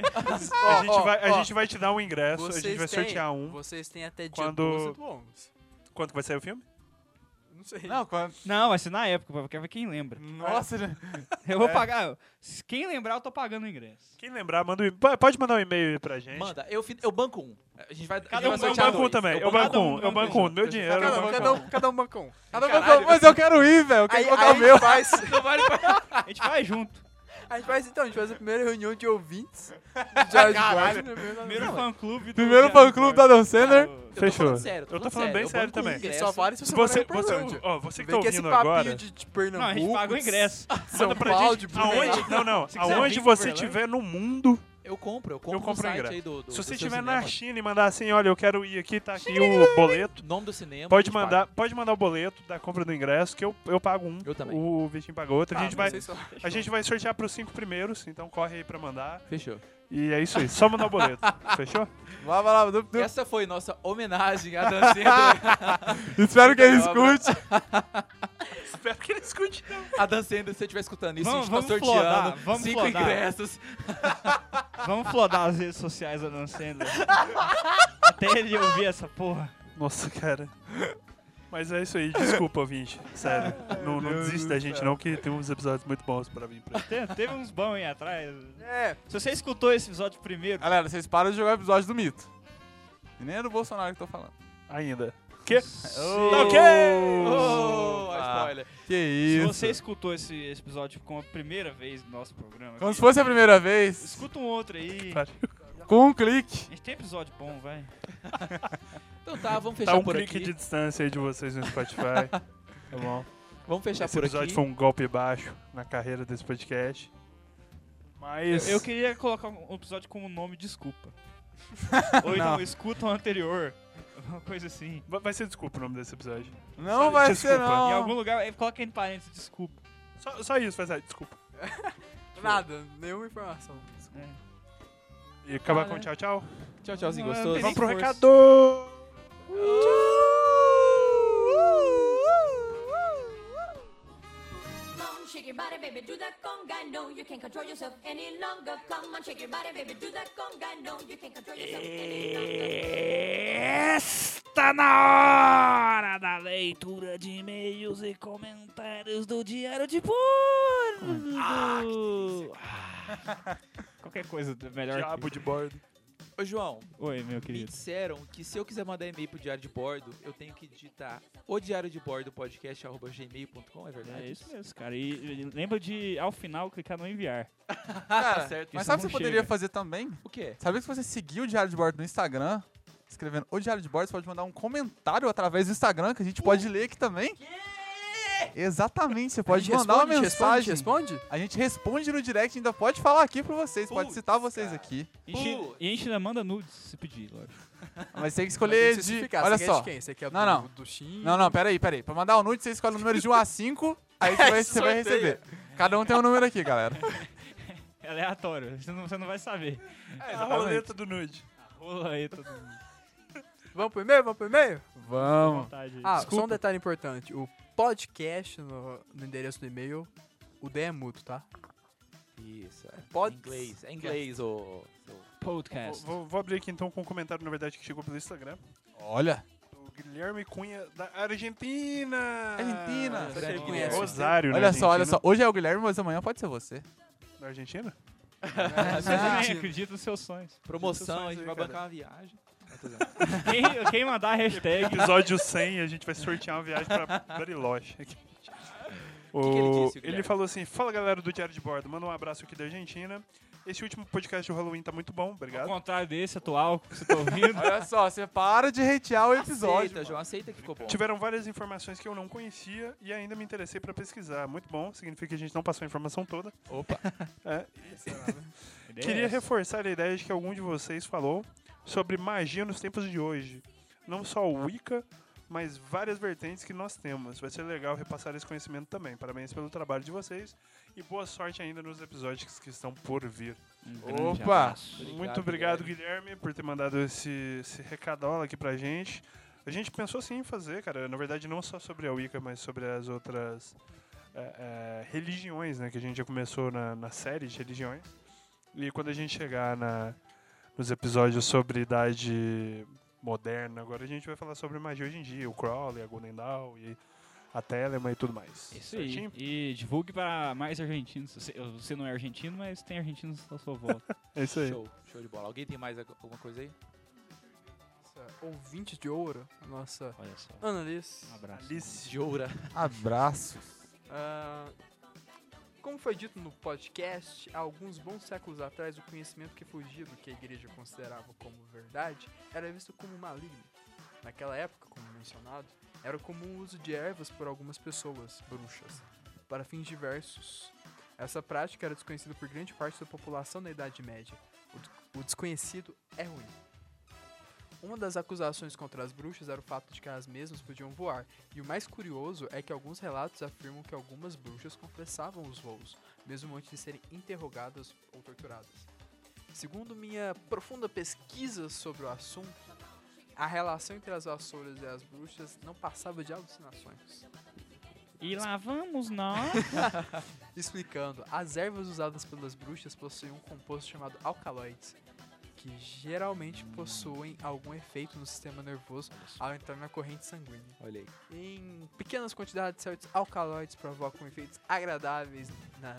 a, gente ó, vai, a ó. gente vai te dar um ingresso, a Vocês gente vai têm- sortear um. Vocês têm até dia Quando- doze do onze. Quanto que vai sair o filme? Não sei. Não, quando... Não, vai ser na época, pra quer ver quem lembra. Nossa, ele... Eu vou É. pagar. Se Quem lembrar, eu tô pagando o ingresso. Quem lembrar, manda um, e- po- pode mandar um e-mail aí pra gente. Manda, eu, fi- eu banco um. A gente vai, a gente Cada Eu, um vai eu sortear banco um dois. também, eu banco banco um, um, eu banco um, meu dinheiro, eu Cada, banco cada, um. um, cada um bancão. Cada Caralho. um, mas eu quero ir, velho. Eu quero Aí, colocar aí o meu. a gente faz... A gente vai junto. A gente faz, então, a gente faz a primeira reunião de ouvintes de George Caralho. Washington, né? Primeiro Não, fã-clube do... Primeiro fã-clube do Adam Sandler. Eu tô Fechou. falando sério, Eu tô falando bem eu sério banco um também. Ele ingresso. só vale se Se você você, for você, Uberlândia. ó, você que Vem tá que esse ouvindo papinho agora, de, de Pernambuco, Não, a gente paga o de ingresso. São manda pra Paulo, gente de aonde, Blumenau. não, não, Se quiser aonde vir você pra Uberlândia. estiver no mundo, Eu compro, eu compro Eu compro no site ingresso. aí do, do se você do seu estiver na cinema. China e mandar assim, olha, eu quero ir aqui, tá aqui o boleto, Nome do cinema. a pode gente mandar, paga. pode mandar o boleto da compra do ingresso, que eu, eu pago um, Eu também. o Vitinho paga outro, a Ah, gente vai... vocês só- A gente vai sortear pros cinco primeiros, então corre aí pra mandar. Fechou. E é isso aí, só mandar o boleto. Fechou? Vai, vai lá. Du, du. Essa foi nossa homenagem a Dan Sandler. Espero que ele Obra. escute. Espero que ele escute, não. A Dan Sandler, se você estiver escutando isso, Vamos- a gente tá vamos sorteando flodar, vamos cinco flodar. ingressos. Vamos flodar as redes sociais da Dan Sandler. Até ele ouvir essa porra. Nossa, cara. Mas é isso aí, desculpa, ouvinte. Sério. Não, não desiste da gente, não, que tem uns episódios muito bons pra vir pra Te- Teve uns bons aí atrás. É, Se você escutou esse episódio primeiro, Galera, vocês param de jogar o episódio do mito. E nem é do Bolsonaro que eu tô falando. ainda. Que? Tá ok! Oh, Ah. spoiler. Que se isso. você escutou esse, esse episódio como a primeira vez do nosso programa, Como aqui, se fosse a primeira vez. escuta um outro aí. Pariu. Com um clique. A gente tem episódio bom, vai. Então tá, vamos fechar Tá um por clique aqui. de distância aí de vocês no Spotify. Tá bom? Vamos fechar Esse por episódio aqui. foi um golpe baixo na carreira desse podcast. Mas. Eu queria colocar um episódio com o nome Desculpa. Ou então, Não. escuta o anterior. Uma coisa assim. Vai vai ser desculpa o nome desse episódio. Não Só vai desculpa. ser, Em não. algum lugar, eh, coloca entre parênteses, desculpa. Só, só isso, vai ser desculpa. nada, nenhuma informação. E acabar Ah, com né? tchau, tchau. Tchau, tchauzinho Não, não gostoso. tem Vamos pro força. recado! Come on, shake your body, baby, do that conga. No, you can't control yourself any longer. Come on, shake your body, baby, do that conga. No, you can't control yourself any longer. Está na hora da leitura de e-mails e comentários do Diário de Bordo. Ah, Qualquer coisa melhor. Diabo de bordo. Ô, João, Oi, meu me querido. disseram que se eu quiser mandar e-mail pro Diário de Bordo, eu tenho que digitar o diário de bordo podcast arroba gmail ponto com, é verdade? É isso mesmo, cara. E, e lembra de, ao final, clicar no enviar. Cara, certo. mas Isso sabe o que não você poderia chega. fazer também? O quê? Sabia que se você seguir o Diário de Bordo no Instagram, escrevendo o Diário de Bordo, você pode mandar um comentário através do Instagram que a gente pode ler aqui também? Exatamente, você pode A gente mandar uma responde, mensagem. Responde, responde? A gente responde no direct e ainda pode falar aqui pra vocês, pode Putz, citar vocês cara. aqui. E a gente- Putz. e a gente ainda manda nudes, se pedir, lógico. Mas tem que Mas escolher tem que de. especificar, Olha você quer só. de quem? Você quer Não, do, não. do Shin? Não, não, peraí, peraí. Pra mandar o nude, você escolhe o número de um a cinco, aí você vai, você vai Sorteia. receber. Cada um tem um número aqui, galera. É aleatório, você não, você não vai saber. A roleta do nude. Rola aí todo mundo. Vamos pro e-mail? Vamos pro e-mail? Vamos. Vontade. Ah, Desculpa. só um detalhe importante. O podcast no, no endereço do e-mail, o D é mudo, tá? Isso, é. Pode- Em inglês. É inglês, ô. seu- Podcast. Vou, vou abrir aqui então com um comentário, na verdade, que chegou pelo Instagram. Olha. Do Guilherme Cunha, da Argentina. Argentina. Você grande conhece? Guilherme. Rosário, né? Olha só, olha Argentina. só. Hoje é o Guilherme, mas amanhã pode ser você. Da Argentina? Você também acredita nos seus sonhos. Promoção, a gente aí, vai cara. bancar uma viagem. Não, tô zoando. Quem, quem mandar a hashtag. Episódio cem, a gente vai sortear uma viagem pra Bariloche. O que ele disse, o ele Guilherme? falou assim: fala galera do Diário de Bordo, manda um abraço aqui da Argentina. Esse último podcast do Halloween tá muito bom, Ao obrigado. contrário desse atual que você tá ouvindo. Olha só, você para de hatear o episódio. Aceita, mano. João, aceita que ficou bom. Tiveram várias informações que eu não conhecia e ainda me interessei pra pesquisar. Muito bom, significa que a gente não passou a informação toda. Opa. É, A ideia queria é essa. reforçar a ideia de que algum de vocês falou sobre magia nos tempos de hoje. Não só o Wicca, mas várias vertentes que nós temos. Vai ser legal repassar esse conhecimento também. Parabéns pelo trabalho de vocês e boa sorte ainda nos episódios que estão por vir. Um grande Opa. abraço. Obrigado, Muito obrigado, Guilherme. Guilherme, por ter mandado esse, esse recadola aqui pra gente. A gente pensou sim em fazer, cara. Na verdade, não só sobre a Wicca, mas sobre as outras é, é, religiões, né? Que a gente já começou na, na série de religiões. E quando a gente chegar na, nos episódios sobre idade moderna, agora a gente vai falar sobre magia hoje em dia. O Crowley, a Golden Dawn e a Telema e tudo mais. Isso aí. Certinho? E divulgue para mais argentinos. Você, você não é argentino, mas tem argentinos à sua volta. É isso aí. Show, show de bola. Alguém tem mais ag- alguma coisa aí? Nossa, ouvinte de ouro, a nossa Olha só. Ana Liz. Um abraço. Alice. De oura. Abraços. Ah, como foi dito no podcast, há alguns bons séculos atrás, o conhecimento que fugia do que a igreja considerava como verdade era visto como maligno. Naquela época, como mencionado, era comum o uso de ervas por algumas pessoas, bruxas, para fins diversos. Essa prática era desconhecida por grande parte da população na Idade Média. O, des- o desconhecido é ruim. Uma das acusações contra as bruxas era o fato de que elas mesmas podiam voar, e o mais curioso é que alguns relatos afirmam que algumas bruxas confessavam os voos, mesmo antes de serem interrogadas ou torturadas. Segundo minha profunda pesquisa sobre o assunto, a relação entre as vassouras e as bruxas não passava de alucinações. E lá vamos nós. Explicando, as ervas usadas pelas bruxas possuem um composto chamado alcaloides, que geralmente possuem algum efeito no sistema nervoso ao entrar na corrente sanguínea. Olha aí. Em pequenas quantidades, certos alcaloides provocam efeitos agradáveis na...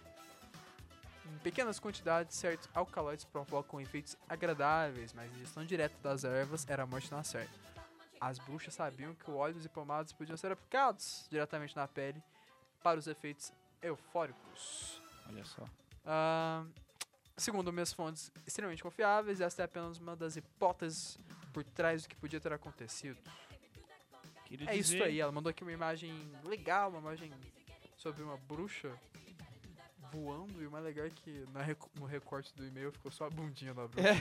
Em pequenas quantidades, certos alcaloides provocam efeitos agradáveis, mas a ingestão direta das ervas era a morte na certa. As bruxas sabiam que óleos e pomadas podiam ser aplicados diretamente na pele para os efeitos eufóricos. Olha só. Ah, segundo minhas fontes extremamente confiáveis, esta é apenas uma das hipóteses por trás do que podia ter acontecido. Queria É isso dizer- aí, ela mandou aqui uma imagem legal, uma imagem sobre uma bruxa voando, e o mais legal é que na reco- no recorte do e-mail ficou só a bundinha da bruxa.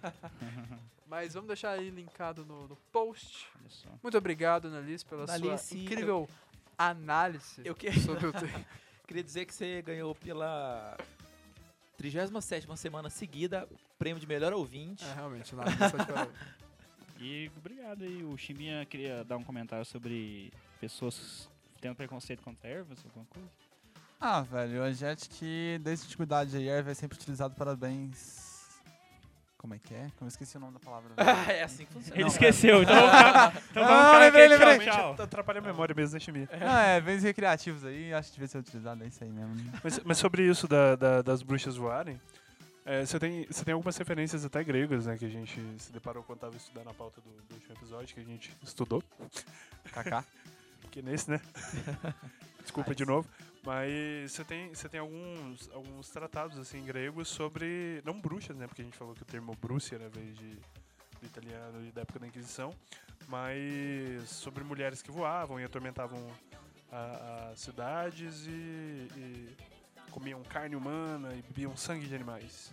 Mas vamos deixar aí linkado no, no post. Olha só. Muito obrigado, Annalise, pela Annalise, sua incrível análise Eu que- sobre o tema. Queria dizer que você ganhou pela trigésima sétima semana seguida o prêmio de melhor ouvinte. É, realmente, nada, só de parabéns. E obrigado aí. O Chimbinha queria dar um comentário sobre pessoas tendo preconceito contra ervas, alguma coisa. Ah, velho, a gente que desde a antiguidade a erva é sempre utilizado para bens... Como é que é? Como eu esqueci o nome da palavra. velho. É assim que funciona. Ele Não, esqueceu, então vamos ficar, então vamos Ah, ficar lembrei, aqui, lembrei. tchau, tchau. Atrapalha a memória mesmo, né, Chimia? Ah, é, bens recreativos aí, acho que devia ser utilizado, é isso aí mesmo. Mas, mas sobre isso da, da- das bruxas voarem, é, você tem, você tem algumas referências até gregas, né, que a gente se deparou quando estava estudando a pauta do, do último episódio, que a gente estudou. Kaká. Que nesse, né? Desculpa de novo. Mas você tem, você tem alguns, alguns tratados, assim, gregos sobre... Não bruxas, né? Porque a gente falou que o termo brúcia, né, veio de, do italiano e da época da Inquisição. Mas sobre mulheres que voavam e atormentavam a- as cidades e, e comiam carne humana e bebiam sangue de animais.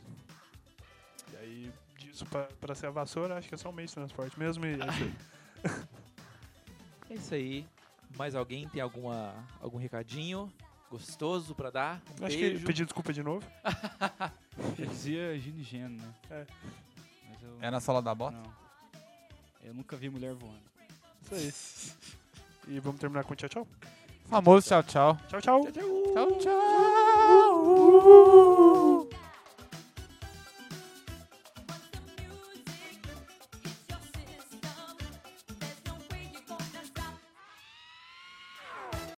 E aí, disso pra, pra ser a vassoura, acho que é só um meio de transporte mesmo e é isso aí. É isso aí. Mais alguém tem alguma, algum recadinho gostoso pra dar? Um Acho beijo. que pedir desculpa de novo. Eu dizia Gino e Geno, né? É. Mas eu, É na sola da bota? não. Eu nunca vi mulher voando. Isso aí. E vamos terminar com tchau, tchau. Famoso tchau, tchau. Tchau, tchau. Tchau, tchau.